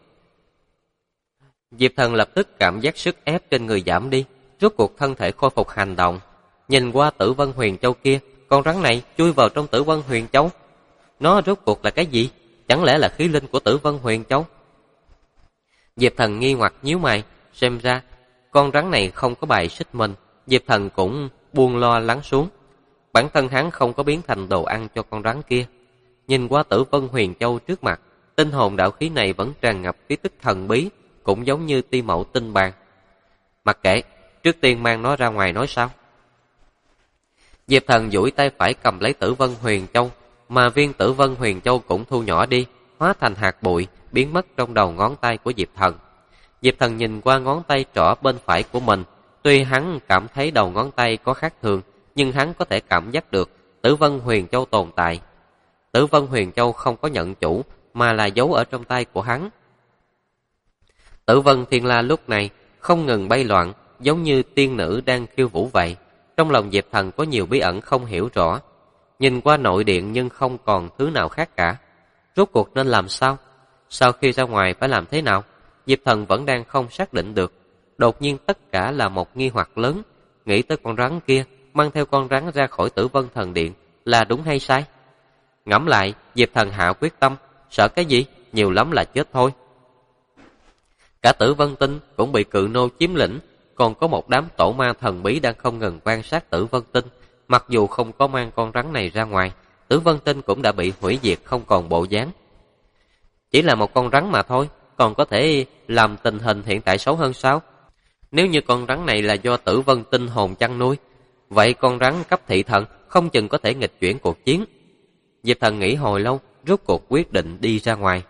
Diệp Thần lập tức cảm giác sức ép trên người giảm đi, rốt cuộc thân thể khôi phục hành động. Nhìn qua Tử Vân Huyền Châu kia, con rắn này chui vào trong Tử Vân Huyền Châu. Nó rốt cuộc là cái gì? Chẳng lẽ là khí linh của Tử Vân Huyền Châu? Diệp Thần nghi hoặc nhíu mày, xem ra con rắn này không có bài xích mình. Diệp Thần cũng buông lo lắng xuống. Bản thân hắn không có biến thành đồ ăn cho con rắn kia. Nhìn qua Tử Vân Huyền Châu trước mặt, tinh hồn đạo khí này vẫn tràn ngập khí tức thần bí, cũng giống như ti mẫu tinh bàn. Mặc kệ, trước tiên mang nó ra ngoài nói sao. Diệp Thần duỗi tay phải cầm lấy Tử Vân Huyền Châu, mà viên Tử Vân Huyền Châu cũng thu nhỏ đi, hóa thành hạt bụi, biến mất trong đầu ngón tay của Diệp Thần. Diệp Thần nhìn qua ngón tay trỏ bên phải của mình, tuy hắn cảm thấy đầu ngón tay có khác thường, nhưng hắn có thể cảm giác được Tử Vân Huyền Châu tồn tại. Tử Vân Huyền Châu không có nhận chủ, mà là giấu ở trong tay của hắn. Tử Vân Thiên La lúc này không ngừng bay loạn, giống như tiên nữ đang khiêu vũ vậy. Trong lòng Diệp Thần có nhiều bí ẩn không hiểu rõ. Nhìn qua nội điện nhưng không còn thứ nào khác cả. Rốt cuộc nên làm sao? Sau khi ra ngoài phải làm thế nào? Diệp Thần vẫn đang không xác định được. Đột nhiên tất cả là một nghi hoặc lớn. Nghĩ tới con rắn kia, mang theo con rắn ra khỏi Tử Vân Thần Điện là đúng hay sai? Ngẫm lại, Diệp Thần hạ quyết tâm. Sợ cái gì? Nhiều lắm là chết thôi. Cả Tử Vân Tinh cũng bị Cự Nô chiếm lĩnh, còn có một đám tổ ma thần bí đang không ngừng quan sát Tử Vân Tinh. Mặc dù không có mang con rắn này ra ngoài, Tử Vân Tinh cũng đã bị hủy diệt không còn bộ dáng. Chỉ là một con rắn mà thôi, còn có thể làm tình hình hiện tại xấu hơn sao? Nếu như con rắn này là do Tử Vân Tinh hồn chăn nuôi, vậy con rắn cấp thị thần không chừng có thể nghịch chuyển cuộc chiến. Diệp Thần nghĩ hồi lâu, rốt cuộc quyết định đi ra ngoài.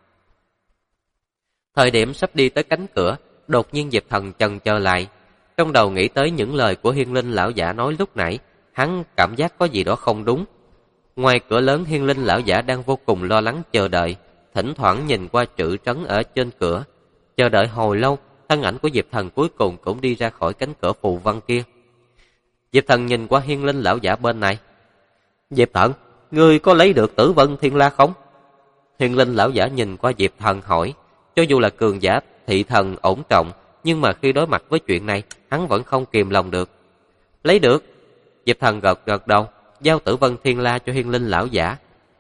Thời điểm sắp đi tới cánh cửa, đột nhiên Diệp Thần chần chờ lại. Trong đầu nghĩ tới những lời của Hiên Linh lão giả nói lúc nãy, hắn cảm giác có gì đó không đúng. Ngoài cửa lớn, Hiên Linh lão giả đang vô cùng lo lắng chờ đợi, thỉnh thoảng nhìn qua chữ trấn ở trên cửa. Chờ đợi hồi lâu, thân ảnh của Diệp Thần cuối cùng cũng đi ra khỏi cánh cửa phù văn kia. Diệp Thần nhìn qua Hiên Linh lão giả bên này. Diệp Thần, ngươi có lấy được Tử Vân Thiên La không? Hiên Linh lão giả nhìn qua Diệp Thần hỏi. Cho dù là cường giả thị thần ổn trọng, nhưng mà khi đối mặt với chuyện này, hắn vẫn không kìm lòng được. Lấy được. Diệp Thần gật đầu, giao Tử Vân Thiên La cho Hiên Linh lão giả.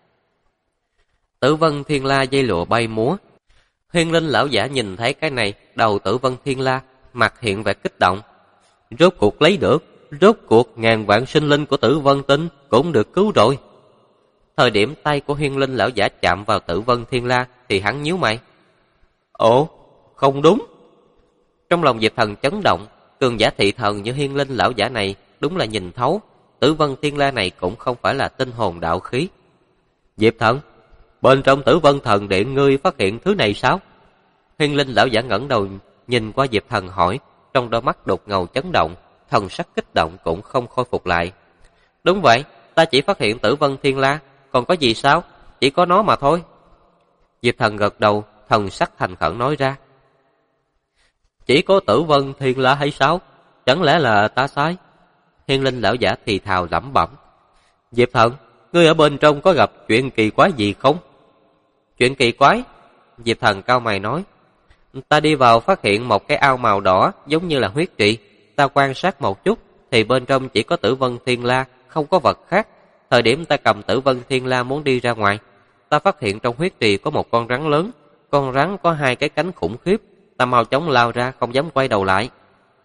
Tử Vân Thiên La dây lụa bay múa. Hiên Linh lão giả nhìn thấy cái này, đầu Tử Vân Thiên La, mặt hiện vẻ kích động. Rốt cuộc lấy được, rốt cuộc ngàn vạn sinh linh của Tử Vân Tinh cũng được cứu rồi. Thời điểm tay của Hiên Linh lão giả chạm vào Tử Vân Thiên La thì hắn nhíu mày. Ồ, không đúng. Trong lòng Diệp Thần chấn động, cường giả thị thần như Hiên Linh lão giả này đúng là nhìn thấu, Tử Vân Thiên La này cũng không phải là tinh hồn đạo khí. Diệp Thần, bên trong Tử Vân Thần Điện ngươi phát hiện thứ này sao? Hiên Linh lão giả ngẩng đầu nhìn qua Diệp Thần hỏi, trong đôi mắt đột ngầu chấn động, thần sắc kích động cũng không khôi phục lại. Đúng vậy, ta chỉ phát hiện Tử Vân Thiên La, còn có gì sao? Chỉ có nó mà thôi. Diệp Thần gật đầu, thần sắc thành khẩn nói ra. Chỉ có Tử Vân Thiên La hay sao? Chẳng lẽ là ta sai? Hiên Linh lão giả thì thào lẩm bẩm. Diệp Thần, ngươi ở bên trong có gặp chuyện kỳ quái gì không? Chuyện kỳ quái? Diệp Thần cau mày nói. Ta đi vào phát hiện một cái ao màu đỏ giống như là huyết trì. Ta quan sát một chút thì bên trong chỉ có Tử Vân Thiên La, không có vật khác. Thời điểm ta cầm Tử Vân Thiên La muốn đi ra ngoài, ta phát hiện trong huyết trì có một con rắn lớn. Con rắn có hai cái cánh khủng khiếp, ta mau chóng lao ra không dám quay đầu lại.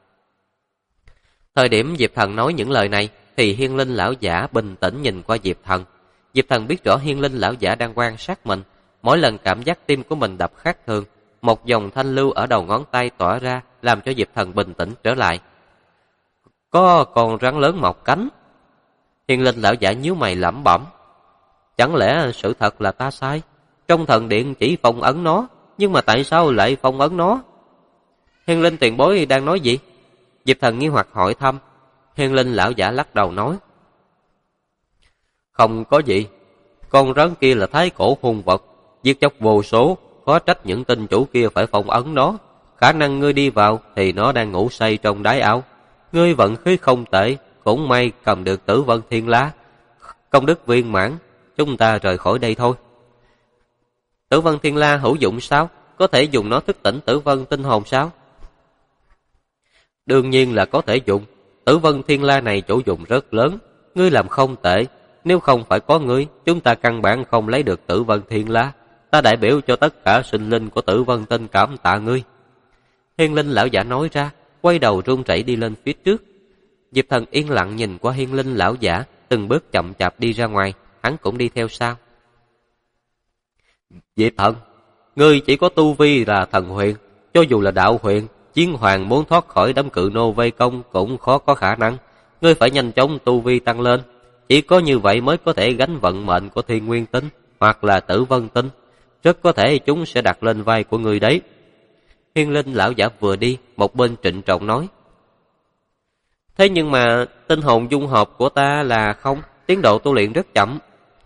Thời điểm Diệp Thần nói những lời này thì Hiên Linh lão giả bình tĩnh nhìn qua Diệp Thần. Diệp Thần biết rõ Hiên Linh lão giả đang quan sát mình, mỗi lần cảm giác tim của mình đập khác thường, một dòng thanh lưu ở đầu ngón tay tỏa ra làm cho Diệp Thần bình tĩnh trở lại. Có con rắn lớn mọc cánh. Hiên Linh lão giả nhíu mày lẩm bẩm. Chẳng lẽ sự thật là ta sai? Trong thần điện chỉ phong ấn nó, nhưng mà tại sao lại phong ấn nó? Hiên Linh tiền bối đang nói gì? Diệp Thần nghi hoặc hỏi thăm. Hiên Linh lão giả lắc đầu nói. Không có gì. Con rắn kia là thái cổ hung vật, giết chóc vô số, khó trách những tinh chủ kia phải phong ấn nó. Khả năng ngươi đi vào thì nó đang ngủ say trong đáy ao. Ngươi vận khí không tệ, cũng may cầm được Tử Vân Thiên La. Công đức viên mãn, chúng ta rời khỏi đây thôi. Tử Vân Thiên La hữu dụng sao? Có thể dùng nó thức tỉnh Tử Vân tinh hồn sao? Đương nhiên là có thể dùng. Tử Vân Thiên La này chỗ dùng rất lớn. Ngươi làm không tệ. Nếu không phải có ngươi, chúng ta căn bản không lấy được Tử Vân Thiên La. Ta đại biểu cho tất cả sinh linh của Tử Vân Tinh cảm tạ ngươi. Hiên Linh lão giả nói ra, quay đầu run rẩy đi lên phía trước. Diệp Thần yên lặng nhìn qua Hiên Linh lão giả, từng bước chậm chạp đi ra ngoài, hắn cũng đi theo sau. Diệp Thần, ngươi chỉ có tu vi là thần huyền, cho dù là đạo huyền, Chiến Hoàng muốn thoát khỏi đám cự nô vây công cũng khó có khả năng. Ngươi phải nhanh chóng tu vi tăng lên, chỉ có như vậy mới có thể gánh vận mệnh của Thiên Nguyên Tinh hoặc là Tử Vân Tinh. Rất có thể chúng sẽ đặt lên vai của ngươi đấy. Hiên Linh lão giả vừa đi, một bên trịnh trọng nói. Thế nhưng mà tinh hồn dung hợp của ta là không, tiến độ tu luyện rất chậm.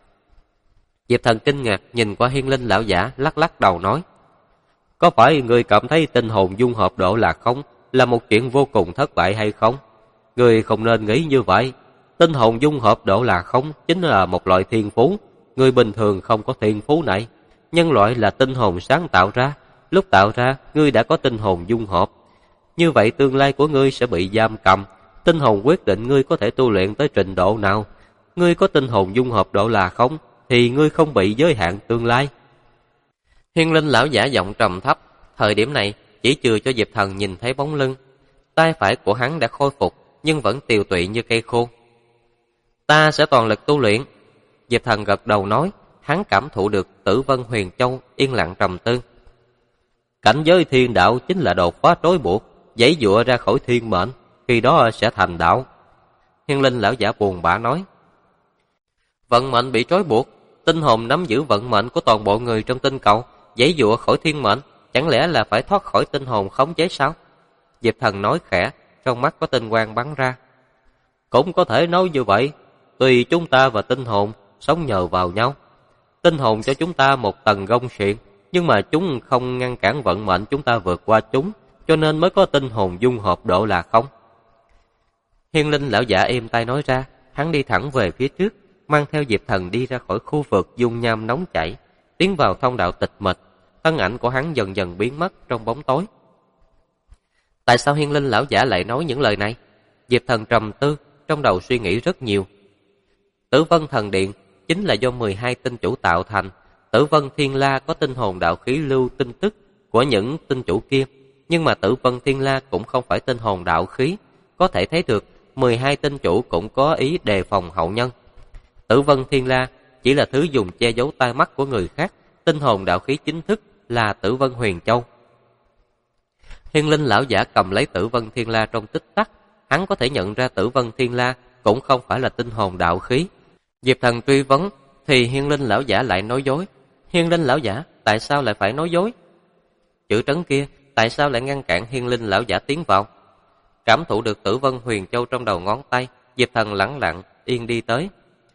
Diệp Thần kinh ngạc nhìn qua Hiên Linh lão giả, lắc lắc đầu nói. Có phải người cảm thấy tinh hồn dung hợp độ là không là một chuyện vô cùng thất bại hay không? Người không nên nghĩ như vậy. Tinh hồn dung hợp độ là không chính là một loại thiên phú. Người bình thường không có thiên phú này. Nhân loại là tinh hồn sáng tạo ra. Lúc tạo ra, ngươi đã có tinh hồn dung hợp. Như vậy tương lai của ngươi sẽ bị giam cầm. Tinh hồn quyết định ngươi có thể tu luyện tới trình độ nào. Ngươi có tinh hồn dung hợp độ là không, thì ngươi không bị giới hạn tương lai. Hiên Linh lão giả giọng trầm thấp. Thời điểm này, chỉ chừa cho Diệp Thần nhìn thấy bóng lưng. Tay phải của hắn đã khôi phục, nhưng vẫn tiều tụy như cây khô. Ta sẽ toàn lực tu luyện. Diệp Thần gật đầu nói. Hắn cảm thụ được Tử Vân Huyền Châu yên lặng trầm tư. Cảnh giới thiên đạo chính là đột phá trói buộc, giãy giụa ra khỏi thiên mệnh, khi đó sẽ thành đạo. Hiên Linh lão giả buồn bã nói. Vận mệnh bị trói buộc, tinh hồn nắm giữ vận mệnh của toàn bộ người trong tinh cầu, giãy giụa khỏi thiên mệnh, chẳng lẽ là phải thoát khỏi tinh hồn khống chế sao? Diệp Thần nói khẽ, trong mắt có tinh quang bắn ra. Cũng có thể nói như vậy, tùy chúng ta và tinh hồn sống nhờ vào nhau. Tinh hồn cho chúng ta một tầng gông xiềng, nhưng mà chúng không ngăn cản vận mệnh chúng ta vượt qua chúng, cho nên mới có tinh hồn dung hợp độ là không. Hiên Linh lão giả êm tai nói ra, hắn đi thẳng về phía trước, mang theo Diệp Thần đi ra khỏi khu vực dung nham nóng chảy, tiến vào thông đạo tịch mịch. Thân ảnh của hắn dần dần biến mất trong bóng tối. Tại sao Hiên Linh lão giả lại nói những lời này? Diệp Thần trầm tư, trong đầu suy nghĩ rất nhiều. Tử Vân Thần Điện chính là do 12 tinh chủ tạo thành. Tử Vân Thiên La có tinh hồn đạo khí lưu tin tức của những tinh chủ kia, nhưng mà Tử Vân Thiên La cũng không phải tinh hồn đạo khí. Có thể thấy được 12 tinh chủ cũng có ý đề phòng hậu nhân. Tử Vân Thiên La chỉ là thứ dùng che giấu tai mắt của người khác. Tinh hồn đạo khí chính thức là Tử Vân Huyền Châu. Hiên Linh lão giả cầm lấy Tử Vân Thiên La trong tích tắc, hắn có thể nhận ra Tử Vân Thiên La cũng không phải là tinh hồn đạo khí. Diệp Thần truy vấn thì Hiên Linh lão giả lại nói dối. Hiên Linh lão giả, tại sao lại phải nói dối? Chữ trấn kia, tại sao lại ngăn cản Hiên Linh lão giả tiến vào? Cảm thụ được Tử Vân Huyền Châu trong đầu ngón tay, Diệp Thần lẳng lặng yên đi tới.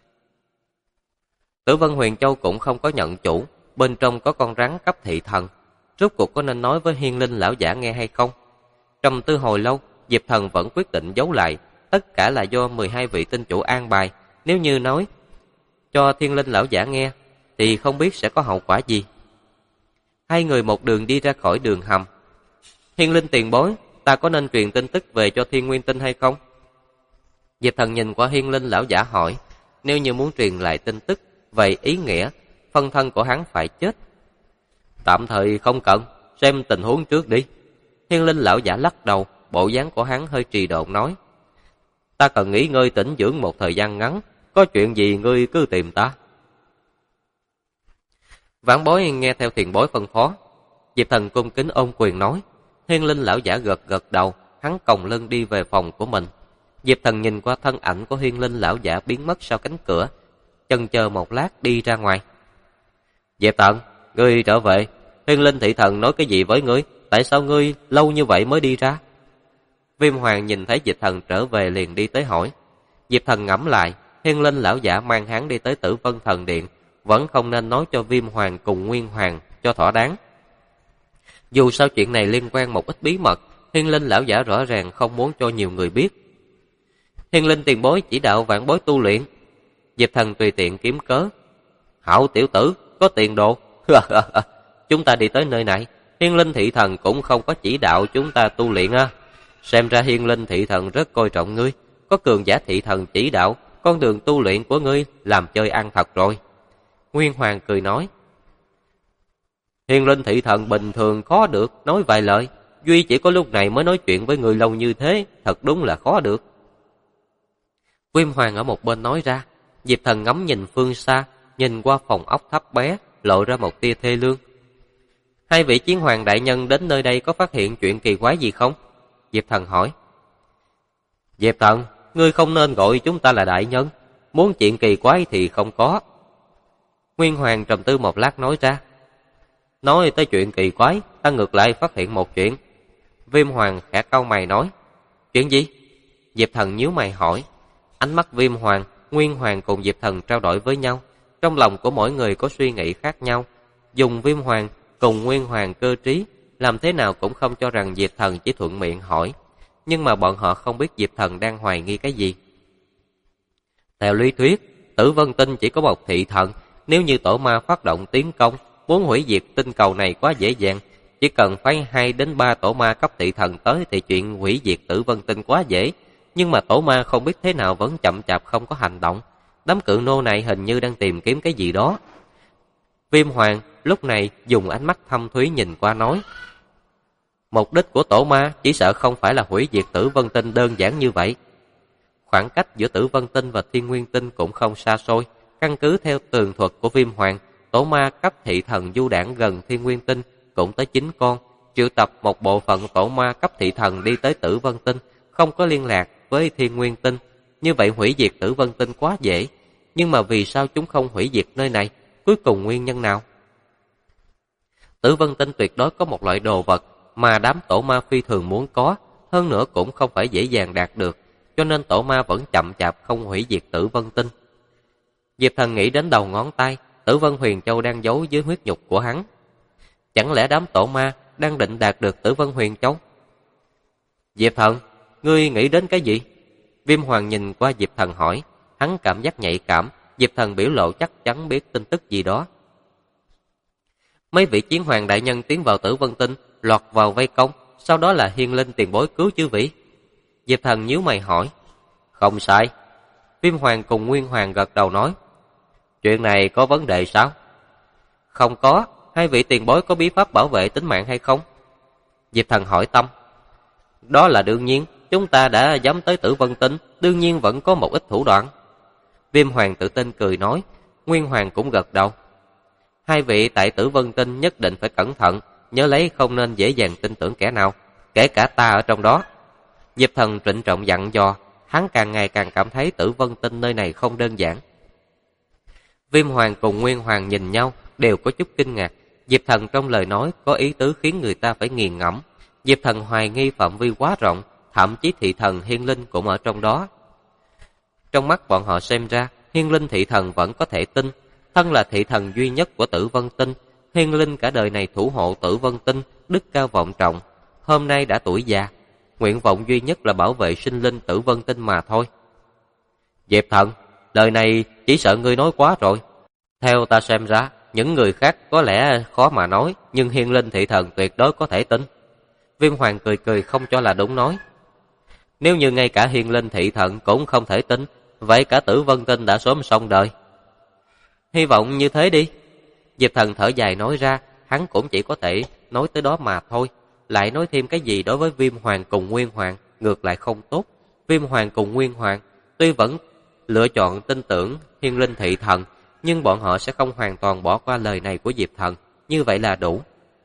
Tử Vân Huyền Châu cũng không có nhận chủ, bên trong có con rắn cấp thị thần. Rốt cuộc có nên nói với Hiên Linh lão giả nghe hay không? Trầm tư hồi lâu, Diệp Thần vẫn quyết định giấu lại, tất cả là do 12 vị tinh chủ an bài. Nếu như nói cho Thiên Linh lão giả nghe, thì không biết sẽ có hậu quả gì. Hai người một đường đi ra khỏi đường hầm. Hiên Linh tiền bối, ta có nên truyền tin tức về cho Thiên Nguyên Tinh hay không? Diệp Thần nhìn qua Hiên Linh lão giả hỏi, nếu như muốn truyền lại tin tức, vậy ý nghĩa phân thân của hắn phải chết. Tạm thời không cần, xem tình huống trước đi. Hiên Linh lão giả lắc đầu, bộ dáng của hắn hơi trì độn nói, ta cần nghỉ ngơi tĩnh dưỡng một thời gian ngắn, có chuyện gì ngươi cứ tìm ta. Vãn bối nghe theo tiền bối phân phó. Diệp Thần cung kính ôm quyền nói. Hiên Linh lão giả gật gật đầu, hắn còng lưng đi về phòng của mình. Diệp Thần nhìn qua thân ảnh của Hiên Linh lão giả biến mất sau cánh cửa, chần chờ một lát đi ra ngoài. Diệp Thần, ngươi trở về. Hiên Linh thị thần nói cái gì với ngươi? Tại sao ngươi lâu như vậy mới đi ra? Viêm Hoàng nhìn thấy Diệp Thần trở về liền đi tới hỏi. Diệp Thần ngẫm lại, Hiên Linh lão giả mang hắn đi tới Tử Vân Thần Điện, vẫn không nên nói cho Viêm Hoàng cùng Nguyên Hoàng cho thỏa đáng. Dù sao chuyện này liên quan một ít bí mật, Hiên Linh lão giả rõ ràng không muốn cho nhiều người biết. Hiên Linh tiền bối chỉ đạo vãn bối tu luyện. Diệp Thần tùy tiện kiếm cớ. Hảo tiểu tử, có tiền đồ. Chúng ta đi tới nơi này, Hiên Linh thị thần cũng không có chỉ đạo chúng ta tu luyện à. Xem ra Hiên Linh thị thần rất coi trọng ngươi, có cường giả thị thần chỉ đạo, con đường tu luyện của ngươi làm chơi ăn thật rồi. Nguyên Hoàng cười nói. Hiên Linh thị thần bình thường khó được nói vài lời, duy chỉ có lúc này mới nói chuyện với người lâu như thế, thật đúng là khó được. Viêm Hoàng ở một bên nói ra. Diệp Thần ngắm nhìn phương xa, nhìn qua phòng ốc thấp bé, lộ ra một tia thê lương. Hai vị chiến hoàng đại nhân đến nơi đây có phát hiện chuyện kỳ quái gì không? Diệp Thần hỏi. Diệp Thần, ngươi không nên gọi chúng ta là đại nhân, muốn chuyện kỳ quái thì không có. Nguyên Hoàng trầm tư một lát nói ra. Nói tới chuyện kỳ quái, ta ngược lại phát hiện một chuyện. Viêm Hoàng khẽ cau mày nói. Chuyện gì? Diệp Thần nhíu mày hỏi. Ánh mắt Viêm Hoàng, Nguyên Hoàng cùng Diệp Thần trao đổi với nhau. Trong lòng của mỗi người có suy nghĩ khác nhau. Dùng Viêm Hoàng cùng Nguyên Hoàng cơ trí, làm thế nào cũng không cho rằng Diệp Thần chỉ thuận miệng hỏi. Nhưng mà bọn họ không biết Diệp Thần đang hoài nghi cái gì. Theo lý thuyết, Tử Vân Tinh chỉ có một thị thần. Nếu như tổ ma phát động tiến công, muốn hủy diệt tinh cầu này quá dễ dàng. Chỉ cần phái 2 đến 3 tổ ma cấp thị thần tới thì chuyện hủy diệt Tử Vân Tinh quá dễ. Nhưng mà tổ ma không biết thế nào vẫn chậm chạp không có hành động. Đám cự nô này hình như đang tìm kiếm cái gì đó. Viêm Hoàng lúc này dùng ánh mắt thâm thúy nhìn qua nói. Mục đích của tổ ma chỉ sợ không phải là hủy diệt Tử Vân Tinh đơn giản như vậy. Khoảng cách giữa Tử Vân Tinh và Thiên Nguyên Tinh cũng không xa xôi. Căn cứ theo tường thuật của Viêm Hoàng, tổ ma cấp thị thần du đảng gần Thiên Nguyên Tinh cũng tới 9 con. Triệu tập một bộ phận tổ ma cấp thị thần đi tới Tử Vân Tinh, không có liên lạc với Thiên Nguyên Tinh. Như vậy hủy diệt Tử Vân Tinh quá dễ. Nhưng mà vì sao chúng không hủy diệt nơi này? Cuối cùng nguyên nhân nào? Tử Vân Tinh tuyệt đối có một loại đồ vật mà đám tổ ma phi thường muốn có, hơn nữa cũng không phải dễ dàng đạt được, cho nên tổ ma vẫn chậm chạp không hủy diệt Tử Vân Tinh. Diệp Thần nghĩ đến đầu ngón tay, Tử Vân Huyền Châu đang giấu dưới huyết nhục của hắn. Chẳng lẽ đám tổ ma đang định đạt được Tử Vân Huyền Châu? Diệp Thần, ngươi nghĩ đến cái gì? Viêm Hoàng nhìn qua Diệp Thần hỏi. Hắn cảm giác nhạy cảm, Diệp Thần biểu lộ chắc chắn biết tin tức gì đó. Mấy vị chiến hoàng đại nhân tiến vào Tử Vân Tinh, lọt vào vây công, sau đó là Hiên Linh tiền bối cứu chư vị. Diệp Thần nhíu mày hỏi. Không sai. Viêm Hoàng cùng Nguyên Hoàng gật đầu nói. Chuyện này có vấn đề sao? Không có, hai vị tiền bối có bí pháp bảo vệ tính mạng hay không? Diệp Thần hỏi Tâm. Đó là đương nhiên, chúng ta đã dám tới Tử Vân Tinh, đương nhiên vẫn có một ít thủ đoạn. Viêm Hoàng tự tin cười nói. Nguyên Hoàng cũng gật đầu. Hai vị tại Tử Vân Tinh nhất định phải cẩn thận, nhớ lấy không nên dễ dàng tin tưởng kẻ nào, kể cả ta ở trong đó. Diệp Thần trịnh trọng dặn dò, hắn càng ngày càng cảm thấy Tử Vân Tinh nơi này không đơn giản. Viêm Hoàng cùng Nguyên Hoàng nhìn nhau, đều có chút kinh ngạc. Diệp Thần trong lời nói có ý tứ khiến người ta phải nghiền ngẫm. Diệp Thần hoài nghi phạm vi quá rộng, thậm chí thị thần Hiên Linh cũng ở trong đó. Trong mắt bọn họ xem ra, Hiên Linh thị thần vẫn có thể tin. Thân là thị thần duy nhất của Tử Vân Tinh, Hiên Linh cả đời này thủ hộ Tử Vân Tinh, đức cao vọng trọng. Hôm nay đã tuổi già, nguyện vọng duy nhất là bảo vệ sinh linh Tử Vân Tinh mà thôi. Diệp Thần, lời này chỉ sợ ngươi nói quá rồi. Theo ta xem ra, những người khác có lẽ khó mà nói, nhưng Hiên Linh thị thần tuyệt đối có thể tin. Viêm Hoàng cười cười không cho là đúng nói. Nếu như ngay cả Hiên Linh thị thần cũng không thể tin, vậy cả Tử Vân Tinh đã sớm xong đời. Hy vọng như thế đi. Diệp Thần thở dài nói ra, hắn cũng chỉ có thể nói tới đó mà thôi. Lại nói thêm cái gì đối với Viêm Hoàng cùng Nguyên Hoàng, ngược lại không tốt. Viêm Hoàng cùng Nguyên Hoàng tuy vẫn lựa chọn tin tưởng Hiên Linh thị thần, nhưng bọn họ sẽ không hoàn toàn bỏ qua lời này của Diệp Thần. Như vậy là đủ.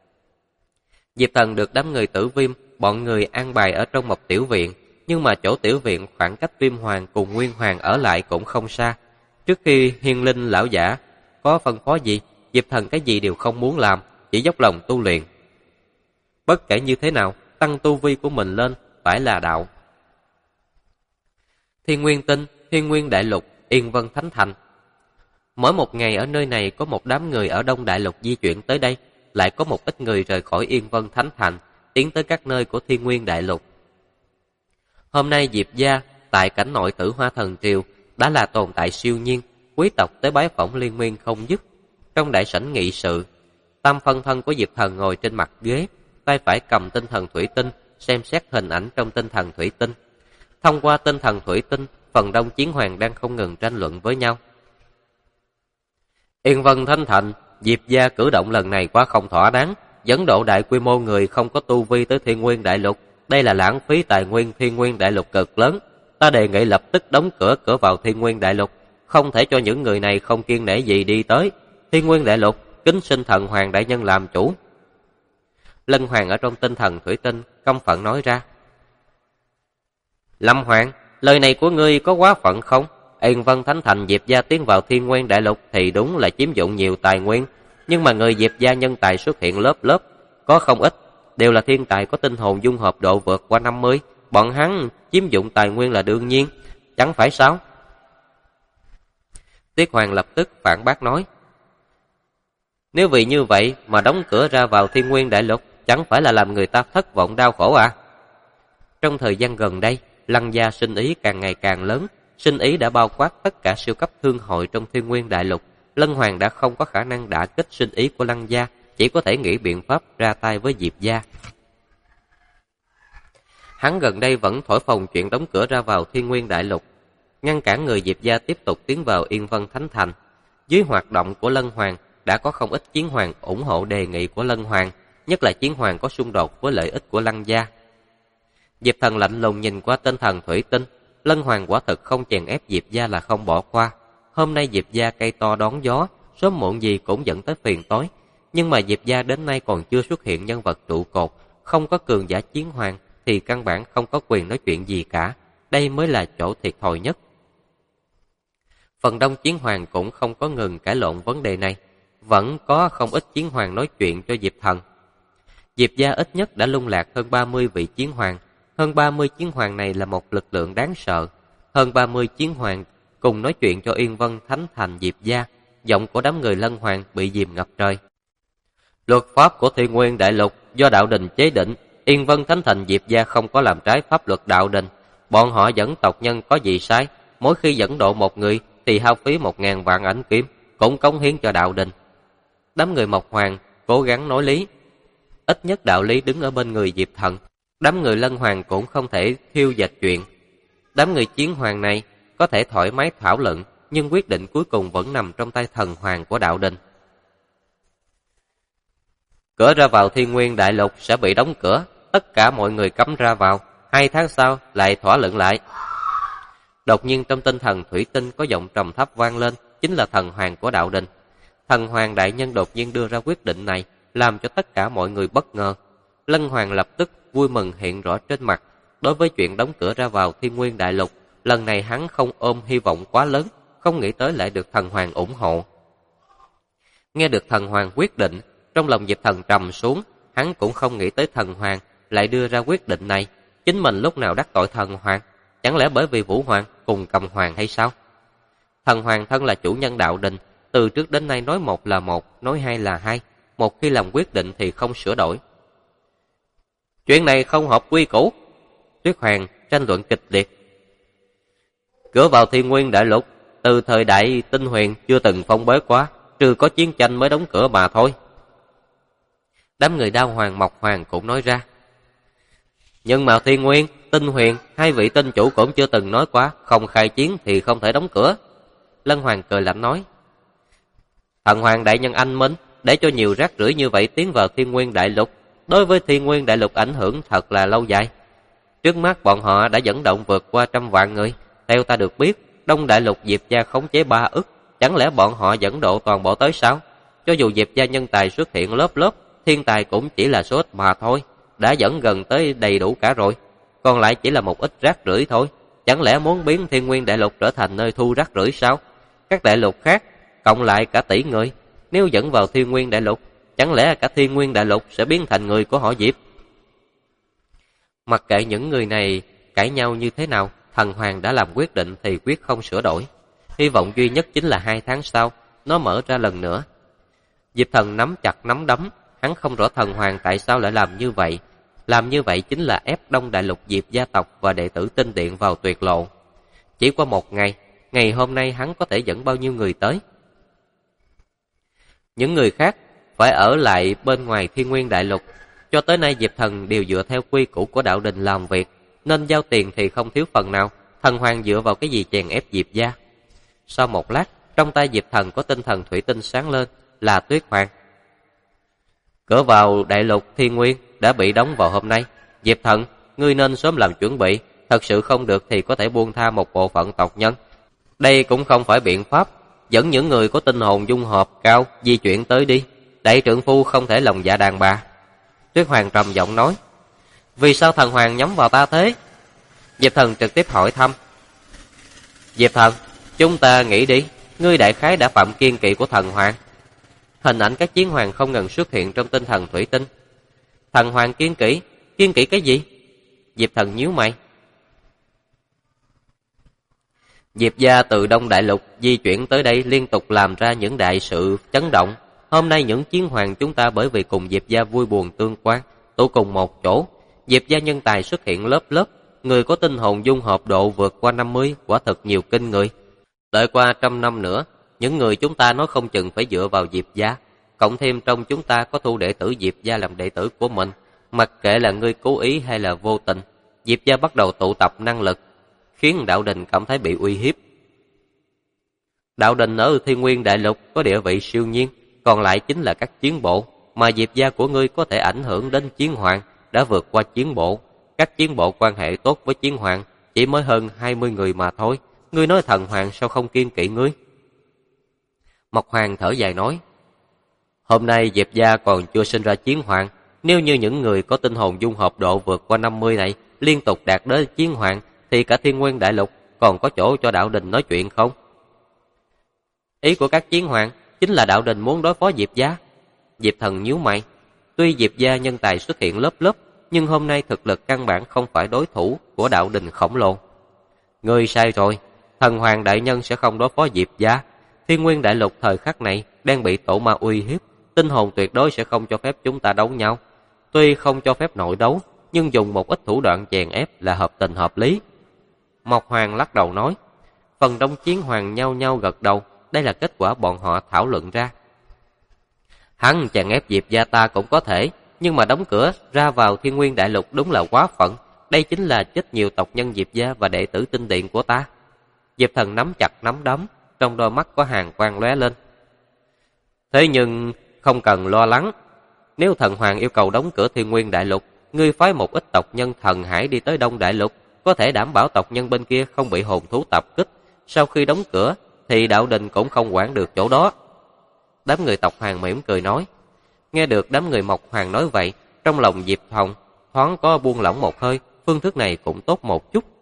Diệp Thần được đám người Tử Viêm, bọn người an bài ở trong một tiểu viện. Nhưng mà chỗ tiểu viện khoảng cách Viêm Hoàng cùng Nguyên Hoàng ở lại cũng không xa. Trước khi Hiên Linh lão giả có phân phó gì, Diệp Thần cái gì đều không muốn làm, chỉ dốc lòng tu luyện. Bất kể như thế nào, tăng tu vi của mình lên phải là đạo. Thiên Nguyên Tinh, Thiên Nguyên Đại Lục, Yên Vân Thánh Thành. Mỗi một ngày ở nơi này có một đám người ở Đông Đại Lục di chuyển tới đây, lại có một ít người rời khỏi Yên Vân Thánh Thành. tiến tới các nơi của Thiên Nguyên Đại Lục. Hôm nay Diệp gia tại cảnh nội Tử Hoa Thần Triều đã là tồn tại siêu nhiên, quý tộc tới bái phỏng liên miên không dứt. Trong đại sảnh nghị sự, tam phân thân của Diệp Thần ngồi trên mặt ghế, tay phải cầm tinh thần thủy tinh, xem xét hình ảnh trong tinh thần thủy tinh. Thông qua tinh thần thủy tinh, phần đông chiến hoàng đang không ngừng tranh luận với nhau. Yên Vân Thánh Thành, Diệp gia cử động lần này quá không thỏa đáng, dẫn độ đại quy mô người không có tu vi tới Thiên Nguyên Đại Lục, đây là lãng phí tài nguyên Thiên Nguyên Đại Lục cực lớn. Ta đề nghị lập tức đóng cửa vào Thiên Nguyên Đại Lục, không thể cho những người này không kiêng nể gì đi tới. Thiên Nguyên Đại Lục, kính xin thần hoàng đại nhân làm chủ. Lân Hoàng ở trong tinh thần thủy tinh căm phẫn nói ra. Lâm Hoàng, lời này của ngươi có quá phận không? Yên Vân Thánh Thành Diệp gia tiến vào Thiên Nguyên Đại Lục thì đúng là chiếm dụng nhiều tài nguyên, nhưng mà người Diệp gia nhân tài xuất hiện lớp lớp, có không ít đều là thiên tài có tinh hồn dung hợp độ vượt qua 50, bọn hắn chiếm dụng tài nguyên là đương nhiên, chẳng phải sao? Tiết Hoàng lập tức phản bác nói. Nếu vì như vậy mà đóng cửa ra vào Thiên Nguyên Đại Lục, chẳng phải là làm người ta thất vọng đau khổ à? Trong thời gian gần đây, Lăng gia sinh ý càng ngày càng lớn, sinh ý đã bao quát tất cả siêu cấp thương hội trong Thiên Nguyên Đại Lục. Lân Hoàng đã không có khả năng đả kích sinh ý của Lăng gia, chỉ có thể nghĩ biện pháp ra tay với Diệp gia. Hắn gần đây vẫn thổi phồng chuyện đóng cửa ra vào Thiên Nguyên Đại Lục, ngăn cản người Diệp gia tiếp tục tiến vào Yên Vân Thánh Thành. Dưới hoạt động của Lân Hoàng, đã có không ít chiến hoàng ủng hộ đề nghị của Lân Hoàng, nhất là chiến hoàng có xung đột với lợi ích của Lăng gia. Diệp Thần lạnh lùng nhìn qua tinh thần thủy tinh, Lân Hoàng quả thực không chèn ép Diệp gia là không bỏ qua. Hôm nay Diệp gia cây to đón gió, sớm muộn gì cũng dẫn tới phiền toái, nhưng mà Diệp gia đến nay còn chưa xuất hiện nhân vật trụ cột, không có cường giả chiến hoàng thì căn bản không có quyền nói chuyện gì cả, đây mới là chỗ thiệt thòi nhất. Phần đông chiến hoàng cũng không có ngừng cãi lộn vấn đề này, vẫn có không ít chiến hoàng nói chuyện cho Diệp Thần. Diệp gia ít nhất đã lung lạc hơn 30 vị chiến hoàng, hơn 30 chiến hoàng này là một lực lượng đáng sợ. Hơn 30 chiến hoàng cùng nói chuyện cho Yên Vân Thánh Thành Diệp gia, giọng của đám người Lân Hoàng bị dìm ngập trời. Luật pháp của Thiên Nguyên Đại Lục do đạo đình chế định, Yên Vân Thánh Thành Diệp gia không có làm trái pháp luật đạo đình. Bọn họ dẫn tộc nhân có gì sai, mỗi khi dẫn độ một người thì hao phí 1000 vạn ảnh kiếm, cũng cống hiến cho đạo đình. Đám người Mộc Hoàng cố gắng nói lý, ít nhất đạo lý đứng ở bên người Diệp Thần. Đám người Lân Hoàng cũng không thể khiêu dệt chuyện. Đám người chiến hoàng này có thể thoải mái thảo luận, nhưng quyết định cuối cùng vẫn nằm trong tay thần hoàng của đạo đình. Cửa ra vào Thiên Nguyên Đại Lục sẽ bị đóng cửa, tất cả mọi người cấm ra vào, 2 tháng sau lại thỏa luận lại. Đột nhiên trong tinh thần thủy tinh có giọng trầm thấp vang lên, chính là thần hoàng của đạo đình. Thần hoàng đại nhân đột nhiên đưa ra quyết định này, làm cho tất cả mọi người bất ngờ. Lân Hoàng lập tức vui mừng hiện rõ trên mặt. Đối với chuyện đóng cửa ra vào Thiên Nguyên Đại Lục, lần này hắn không ôm hy vọng quá lớn, không nghĩ tới lại được thần hoàng ủng hộ. Nghe được thần hoàng quyết định, trong lòng Diệp Thần trầm xuống, hắn cũng không nghĩ tới thần hoàng lại đưa ra quyết định này. Chính mình lúc nào đắc tội thần hoàng, chẳng lẽ bởi vì Vũ Hoàng cùng Cầm Hoàng hay sao? Thần hoàng thân là chủ nhân đạo đình, từ trước đến nay nói một là một, nói hai là hai, một khi làm quyết định thì không sửa đổi. Chuyện này không hợp quy củ. Tuyết Hoàng tranh luận kịch liệt. Cửa vào Thiên Nguyên Đại Lục từ thời đại Tinh Huyền chưa từng phong bế quá, trừ có chiến tranh mới đóng cửa mà thôi. Đám người Đao Hoàng Mộc Hoàng cũng nói ra. Nhưng mà Thiên Nguyên, Tinh Huyền, hai vị tinh chủ cũng chưa từng nói quá, không khai chiến thì không thể đóng cửa. Lân Hoàng cười lạnh nói. Thần Hoàng đại nhân anh minh, để cho nhiều rác rưởi như vậy tiến vào Thiên Nguyên Đại Lục, đối với Thiên Nguyên Đại Lục ảnh hưởng thật là lâu dài. Trước mắt bọn họ đã dẫn động vượt qua 100 vạn người. Theo ta được biết, Đông Đại Lục Diệp gia khống chế 3 ức, chẳng lẽ bọn họ dẫn độ toàn bộ tới sao? Cho dù Diệp gia nhân tài xuất hiện lớp lớp, thiên tài cũng chỉ là số ít mà thôi, đã dẫn gần tới đầy đủ cả rồi. Còn lại chỉ là một ít rác rưởi thôi. Chẳng lẽ muốn biến Thiên Nguyên Đại Lục trở thành nơi thu rác rưởi sao? Các đại lục khác cộng lại cả tỷ người, nếu dẫn vào Thiên Nguyên Đại Lục, chẳng lẽ cả Thiên Nguyên Đại Lục sẽ biến thành người của họ Diệp? Mặc kệ những người này cãi nhau như thế nào, thần hoàng đã làm quyết định thì quyết không sửa đổi. Hy vọng duy nhất chính là 2 tháng sau nó mở ra lần nữa. Diệp Thần nắm chặt nắm đấm, hắn không rõ thần hoàng tại sao lại làm như vậy. Làm như vậy chính là ép Đông Đại Lục Diệp gia tộc và đệ tử Tinh Điện vào tuyệt lộ. Chỉ qua một ngày, ngày hôm nay hắn có thể dẫn bao nhiêu người tới? Những người khác phải ở lại bên ngoài Thiên Nguyên Đại Lục. Cho tới nay Diệp Thần đều dựa theo quy củ của đạo đình làm việc, nên giao tiền thì không thiếu phần nào. Thần Hoàng dựa vào cái gì chèn ép Diệp gia? Sau một lát, trong tay Diệp Thần có tinh thần thủy tinh sáng lên, là Tuyết Hoàng. Cửa vào Đại Lục Thiên Nguyên đã bị đóng vào hôm nay. Diệp Thần, ngươi nên sớm làm chuẩn bị, thật sự không được thì có thể buông tha một bộ phận tộc nhân. Đây cũng không phải biện pháp, dẫn những người có tinh hồn dung hợp cao di chuyển tới đi. Đại trượng phu không thể lòng dạ đàn bà. Tuyết Hoàng trầm giọng nói. Vì sao Thần Hoàng nhắm vào ta thế? Diệp Thần trực tiếp hỏi thăm. Diệp Thần, chúng ta nghĩ đi, ngươi đại khái đã phạm kiên kỵ của Thần Hoàng. Hình ảnh các chiến hoàng không ngừng xuất hiện trong tinh thần thủy tinh. Thần Hoàng kiên kỵ cái gì? Diệp Thần nhíu mày. Diệp gia từ Đông Đại Lục di chuyển tới đây liên tục làm ra những đại sự chấn động. Hôm nay những chiến hoàng chúng ta bởi vì cùng Diệp gia vui buồn tương quan, tụ cùng một chỗ. Diệp gia nhân tài xuất hiện lớp lớp, người có tinh hồn dung hợp độ vượt qua 50, quả thật nhiều kinh người. Đợi qua 100 năm nữa, những người chúng ta nói không chừng phải dựa vào Diệp gia. Cộng thêm trong chúng ta có thu đệ tử Diệp gia làm đệ tử của mình. Mặc kệ là ngươi cố ý hay là vô tình, Diệp gia bắt đầu tụ tập năng lực, khiến đạo đình cảm thấy bị uy hiếp. Đạo đình ở Thiên Nguyên Đại Lục có địa vị siêu nhiên, còn lại chính là các chiến bộ, mà Diệp gia của ngươi có thể ảnh hưởng đến chiến hoàng, đã vượt qua chiến bộ. Các chiến bộ quan hệ tốt với chiến hoàng, chỉ mới hơn 20 người mà thôi. Ngươi nói Thần Hoàng sao không kiên kỵ ngươi? Mộc Hoàng thở dài nói. Hôm nay Diệp gia còn chưa sinh ra chiến hoàng, nếu như những người có tinh hồn dung hợp độ vượt qua 50 này liên tục đạt đến chiến hoàng, thì cả Thiên Nguyên Đại Lục còn có chỗ cho đạo đình nói chuyện không? Ý của các chiến hoàng chính là đạo đình muốn đối phó Diệp gia. Diệp Thần nhíu mày. Tuy Diệp gia nhân tài xuất hiện lớp lớp, nhưng hôm nay thực lực căn bản không phải đối thủ của đạo đình khổng lồ. Ngươi sai rồi, Thần Hoàng đại nhân sẽ không đối phó Diệp gia. Thiên Nguyên Đại Lục thời khắc này đang bị tổ ma uy hiếp, tinh hồn tuyệt đối sẽ không cho phép chúng ta đấu nhau. Tuy không cho phép nội đấu, nhưng dùng một ít thủ đoạn chèn ép là hợp tình hợp lý. Mộc Hoàng lắc đầu nói. Phần đông chiến hoàng nhau nhau gật đầu, đây là kết quả bọn họ thảo luận ra. Hắn chèn ép Diệp gia ta cũng có thể, nhưng mà đóng cửa ra vào Thiên Nguyên Đại Lục đúng là quá phận. Đây chính là chết nhiều tộc nhân Diệp gia và đệ tử tinh điện của ta. Diệp Thần nắm chặt nắm đấm, trong đôi mắt có hàn quang lóe lên. Thế nhưng không cần lo lắng, nếu Thần Hoàng yêu cầu đóng cửa Thiên Nguyên Đại Lục, ngươi phái một ít tộc nhân Thần Hải đi tới Đông Đại Lục, có thể đảm bảo tộc nhân bên kia không bị hồn thú tập kích. Sau khi đóng cửa thì đạo đình cũng không quản được chỗ đó. Đám người tộc Hoàng mỉm cười nói. Nghe được đám người Mộc Hoàng nói vậy, trong lòng Diệp Thần thoáng có buông lỏng một hơi, phương thức này cũng tốt một chút.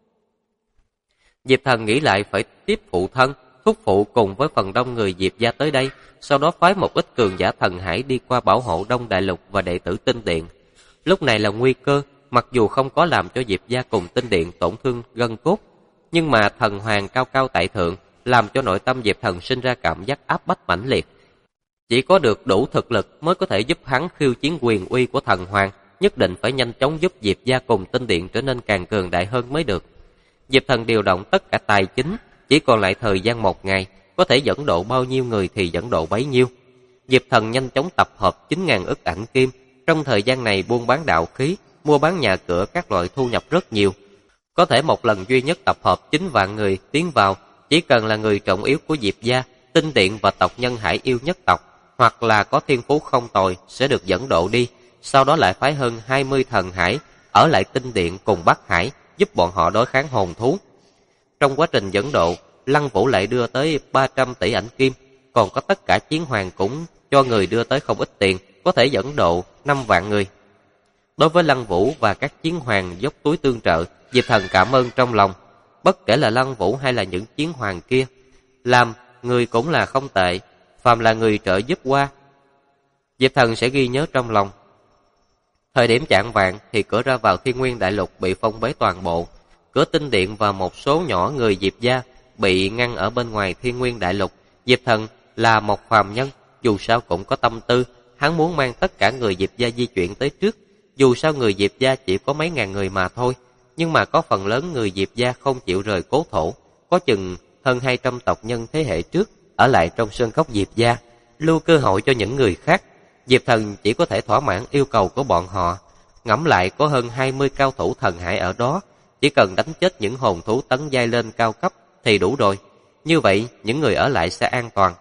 Diệp Thần nghĩ lại phải tiếp phụ thân, thúc phụ cùng với phần đông người Diệp gia tới đây, sau đó phái một ít cường giả Thần Hải đi qua bảo hộ Đông Đại Lục và đệ tử Tinh Điện. Lúc này là nguy cơ, mặc dù không có làm cho Diệp gia cùng Tinh Điện tổn thương gân cốt, nhưng mà Thần Hoàng cao cao tại thượng, làm cho nội tâm Diệp Thần sinh ra cảm giác áp bách mãnh liệt. Chỉ có được đủ thực lực mới có thể giúp hắn khiêu chiến quyền uy của Thần Hoàng, nhất định phải nhanh chóng giúp Diệp gia cùng Tinh Điện trở nên càng cường đại hơn mới được. Diệp Thần điều động tất cả tài chính, chỉ còn lại thời gian 1 ngày, có thể dẫn độ bao nhiêu người thì dẫn độ bấy nhiêu. Diệp Thần nhanh chóng tập hợp 9.000 ức ảnh kim, trong thời gian này buôn bán đạo khí, mua bán nhà cửa các loại thu nhập rất nhiều. Có thể một lần duy nhất tập hợp 9 vạn người tiến vào, chỉ cần là người trọng yếu của Diệp gia, Tinh Điện và tộc nhân Hải yêu nhất tộc, hoặc là có thiên phú không tồi sẽ được dẫn độ đi, sau đó lại phái hơn 20 thần Hải ở lại Tinh Điện cùng Bắc Hải, giúp bọn họ đối kháng hồn thú. Trong quá trình dẫn độ, Lăng Vũ lại đưa tới 300 tỷ ảnh kim, còn có tất cả chiến hoàng cũng cho người đưa tới không ít tiền, có thể dẫn độ 5 vạn người. Đối với Lăng Vũ và các chiến hoàng dốc túi tương trợ, Diệp Thần cảm ơn trong lòng. Bất kể là Lăng Vũ hay là những chiến hoàng kia, làm người cũng là không tệ, phàm là người trợ giúp qua, Diệp Thần sẽ ghi nhớ trong lòng. Thời điểm chạng vạng thì cửa ra vào Thiên Nguyên Đại Lục bị phong bế toàn bộ. Cửa Tinh Điện và một số nhỏ người Diệp gia bị ngăn ở bên ngoài Thiên Nguyên Đại Lục. Diệp Thần là một phàm nhân, dù sao cũng có tâm tư, hắn muốn mang tất cả người Diệp gia di chuyển tới trước. Dù sao người Diệp gia chỉ có mấy ngàn người mà thôi, nhưng mà có phần lớn người Diệp gia không chịu rời cố thổ, có chừng hơn 200 tộc nhân thế hệ trước ở lại trong sơn cốc Diệp gia, lưu cơ hội cho những người khác. Diệp Thần chỉ có thể thỏa mãn yêu cầu của bọn họ. Ngẫm lại có hơn 20 cao thủ thần hải ở đó, chỉ cần đánh chết những hồn thú tấn giai lên cao cấp thì đủ rồi. Như vậy, những người ở lại sẽ an toàn.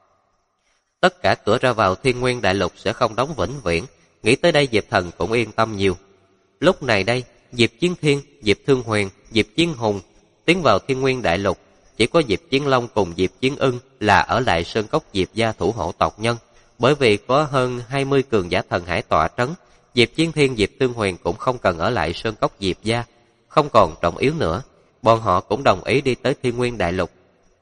Tất cả cửa ra vào Thiên Nguyên Đại Lục sẽ không đóng vĩnh viễn. Nghĩ tới đây Diệp Thần cũng yên tâm nhiều. Lúc này đây, Diệp Chiến Thiên, Diệp Thương Huyền, Diệp Chiến Hùng tiến vào Thiên Nguyên Đại Lục. Chỉ có Diệp Chiến Long cùng Diệp Chiến Ưng là ở lại sơn cốc Diệp gia thủ hộ tộc nhân. Bởi vì có hơn 20 cường giả thần hải tọa trấn, Diệp Chiến Thiên, Diệp Thương Huyền cũng không cần ở lại sơn cốc Diệp gia, không còn trọng yếu nữa. Bọn họ cũng đồng ý đi tới Thiên Nguyên Đại Lục.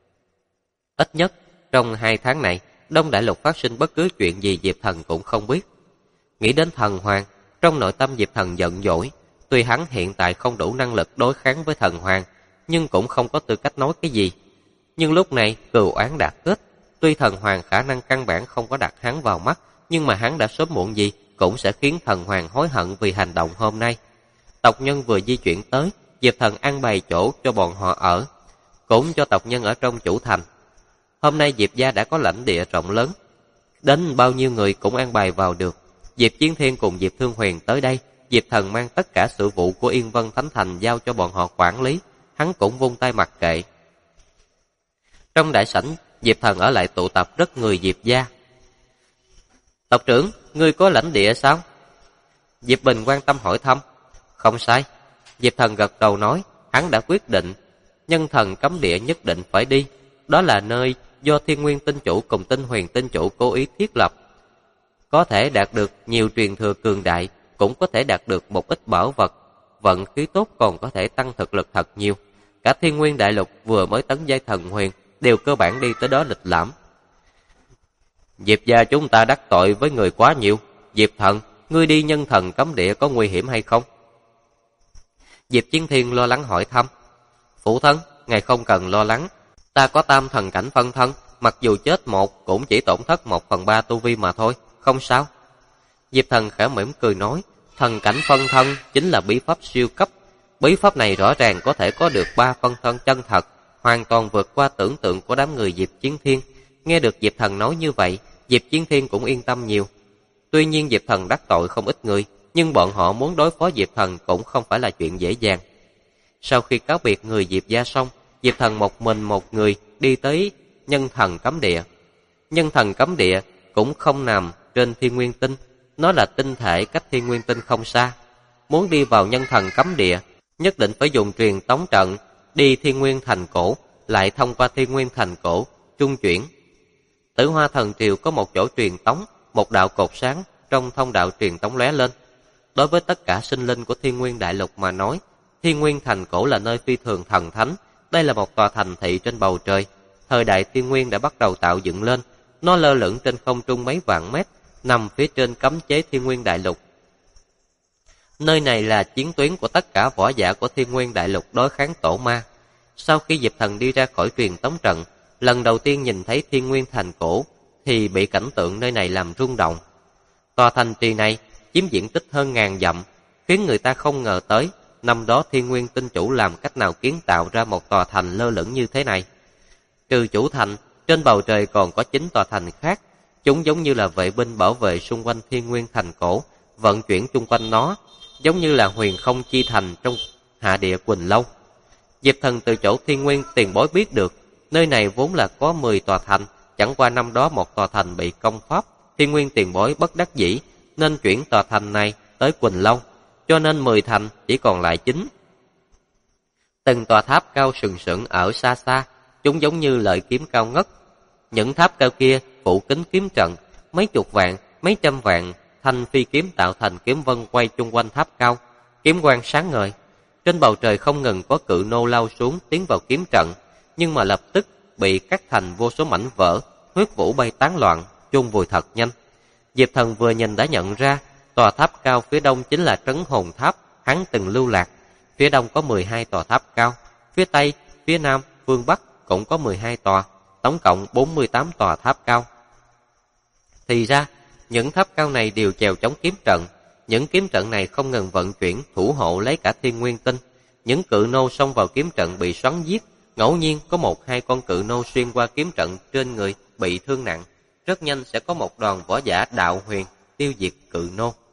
Ít nhất, trong 2 tháng này, Đông Đại Lục phát sinh bất cứ chuyện gì Diệp Thần cũng không biết. Nghĩ đến thần hoàng, trong nội tâm Diệp Thần giận dỗi. Tuy hắn hiện tại không đủ năng lực đối kháng với thần hoàng, nhưng cũng không có tư cách nói cái gì. Nhưng lúc này, cừu oán đạt kết. Tuy thần hoàng khả năng căn bản không có đặt hắn vào mắt, nhưng mà hắn đã sớm muộn gì cũng sẽ khiến thần hoàng hối hận vì hành động hôm nay. Tộc nhân vừa di chuyển tới, Diệp Thần an bày chỗ cho bọn họ ở, cũng cho tộc nhân ở trong chủ thành. Hôm nay Diệp gia đã có lãnh địa rộng lớn, đến bao nhiêu người cũng an bài vào được. Diệp Chiến Thiên cùng Diệp Thương Huyền tới đây, Diệp Thần mang tất cả sự vụ của Yên Vân Thánh Thành giao cho bọn họ quản lý, hắn cũng vung tay mặc kệ. Trong đại sảnh, Diệp Thần ở lại tụ tập rất người Diệp gia. Tộc trưởng, ngươi có lãnh địa sao? Diệp Bình quan tâm hỏi thăm. Không sai. Diệp Thần gật đầu nói, hắn đã quyết định, nhân thần cấm địa nhất định phải đi. Đó là nơi do Thiên Nguyên Tinh Chủ cùng Tinh Huyền Tinh Chủ cố ý thiết lập. Có thể đạt được nhiều truyền thừa cường đại, cũng có thể đạt được một ít bảo vật. Vận khí tốt còn có thể tăng thực lực thật nhiều. Cả Thiên Nguyên Đại Lục vừa mới tấn giai thần huyền đều cơ bản đi tới đó lịch lãm. Diệp gia chúng ta đắc tội với người quá nhiều. Diệp Thần, ngươi đi nhân thần cấm địa có nguy hiểm hay không? Diệp Chiến Thiên lo lắng hỏi thăm. Phụ thân, ngài không cần lo lắng. Ta có tam thần cảnh phân thân, mặc dù chết một cũng chỉ tổn thất 1/3 tu vi mà thôi, không sao. Diệp Thần khẽ mỉm cười nói, thần cảnh phân thân chính là bí pháp siêu cấp. Bí pháp này rõ ràng có thể có được 3 phân thân chân thật, hoàn toàn vượt qua tưởng tượng của đám người Diệp Chiến Thiên. Nghe được Diệp Thần nói như vậy, Diệp Chiến Thiên cũng yên tâm nhiều. Tuy nhiên Diệp Thần đắc tội không ít người, nhưng bọn họ muốn đối phó Diệp Thần cũng không phải là chuyện dễ dàng. Sau khi cáo biệt người Diệp gia xong, Diệp Thần một mình một người đi tới nhân thần cấm địa. Nhân thần cấm địa cũng không nằm trên Thiên Nguyên Tinh, nó là tinh thể cách Thiên Nguyên Tinh không xa. Muốn đi vào nhân thần cấm địa, nhất định phải dùng truyền tống trận, đi Thiên Nguyên Thành Cổ, lại thông qua Thiên Nguyên Thành Cổ, trung chuyển. Tử Hoa Thần Triều có một chỗ truyền tống, một đạo cột sáng trong thông đạo truyền tống lóe lên. Đối với tất cả sinh linh của Thiên Nguyên Đại Lục mà nói, Thiên Nguyên Thành Cổ là nơi phi thường thần thánh. Đây là một tòa thành thị trên bầu trời. Thời đại Thiên Nguyên đã bắt đầu tạo dựng lên. Nó lơ lửng trên không trung mấy vạn mét, nằm phía trên cấm chế Thiên Nguyên Đại Lục. Nơi này là chiến tuyến của tất cả võ giả của Thiên Nguyên Đại Lục đối kháng tổ ma. Sau khi Diệp Thần đi ra khỏi truyền tống trận, lần đầu tiên nhìn thấy Thiên Nguyên Thành Cổ, thì bị cảnh tượng nơi này làm rung động. Tòa thành trì này chiếm diện tích hơn 1000 dặm, khiến người ta không ngờ tới năm đó Thiên Nguyên Tinh Chủ làm cách nào kiến tạo ra một tòa thành lơ lửng như thế này. Trừ chủ thành, trên bầu trời còn có 9 tòa thành khác, chúng giống như là vệ binh bảo vệ xung quanh Thiên Nguyên Thành Cổ, vận chuyển chung quanh nó, giống như là huyền không chi thành trong hạ địa Quỳnh Lâu. Diệp Thần từ chỗ Thiên Nguyên tiền bối biết được, nơi này vốn là có 10 tòa thành, chẳng qua năm đó một tòa thành bị công pháp, Thiên Nguyên tiền bối bất đắc dĩ nên chuyển tòa thành này tới Quỳnh Lâu, cho nên 10 thành chỉ còn lại 9. Từng tòa tháp cao sừng sững ở xa xa, chúng giống như lợi kiếm cao ngất. Những tháp cao kia phủ kín kiếm trận, mấy chục vạn, mấy trăm vạn thanh phi kiếm tạo thành kiếm vân quay chung quanh tháp cao, kiếm quang sáng ngời. Trên bầu trời không ngừng có cự nô lao xuống tiến vào kiếm trận, nhưng mà lập tức bị cắt thành vô số mảnh vỡ, huyết vũ bay tán loạn, chôn vùi thật nhanh. Diệp Thần vừa nhìn đã nhận ra, tòa tháp cao phía đông chính là Trấn Hồn Tháp hắn từng lưu lạc. Phía đông có 12 tòa tháp cao, phía tây, phía nam, phương bắc cũng có 12 tòa, tổng cộng 48 tòa tháp cao. Thì ra, những tháp cao này đều chèo chống kiếm trận, những kiếm trận này không ngừng vận chuyển, thủ hộ lấy cả thiên nguyên tinh. Những cự nô xông vào kiếm trận bị xoắn giết, ngẫu nhiên có 1-2 con cự nô xuyên qua kiếm trận trên người bị thương nặng. Rất nhanh sẽ có một đoàn võ giả đạo huyền tiêu diệt cự nô.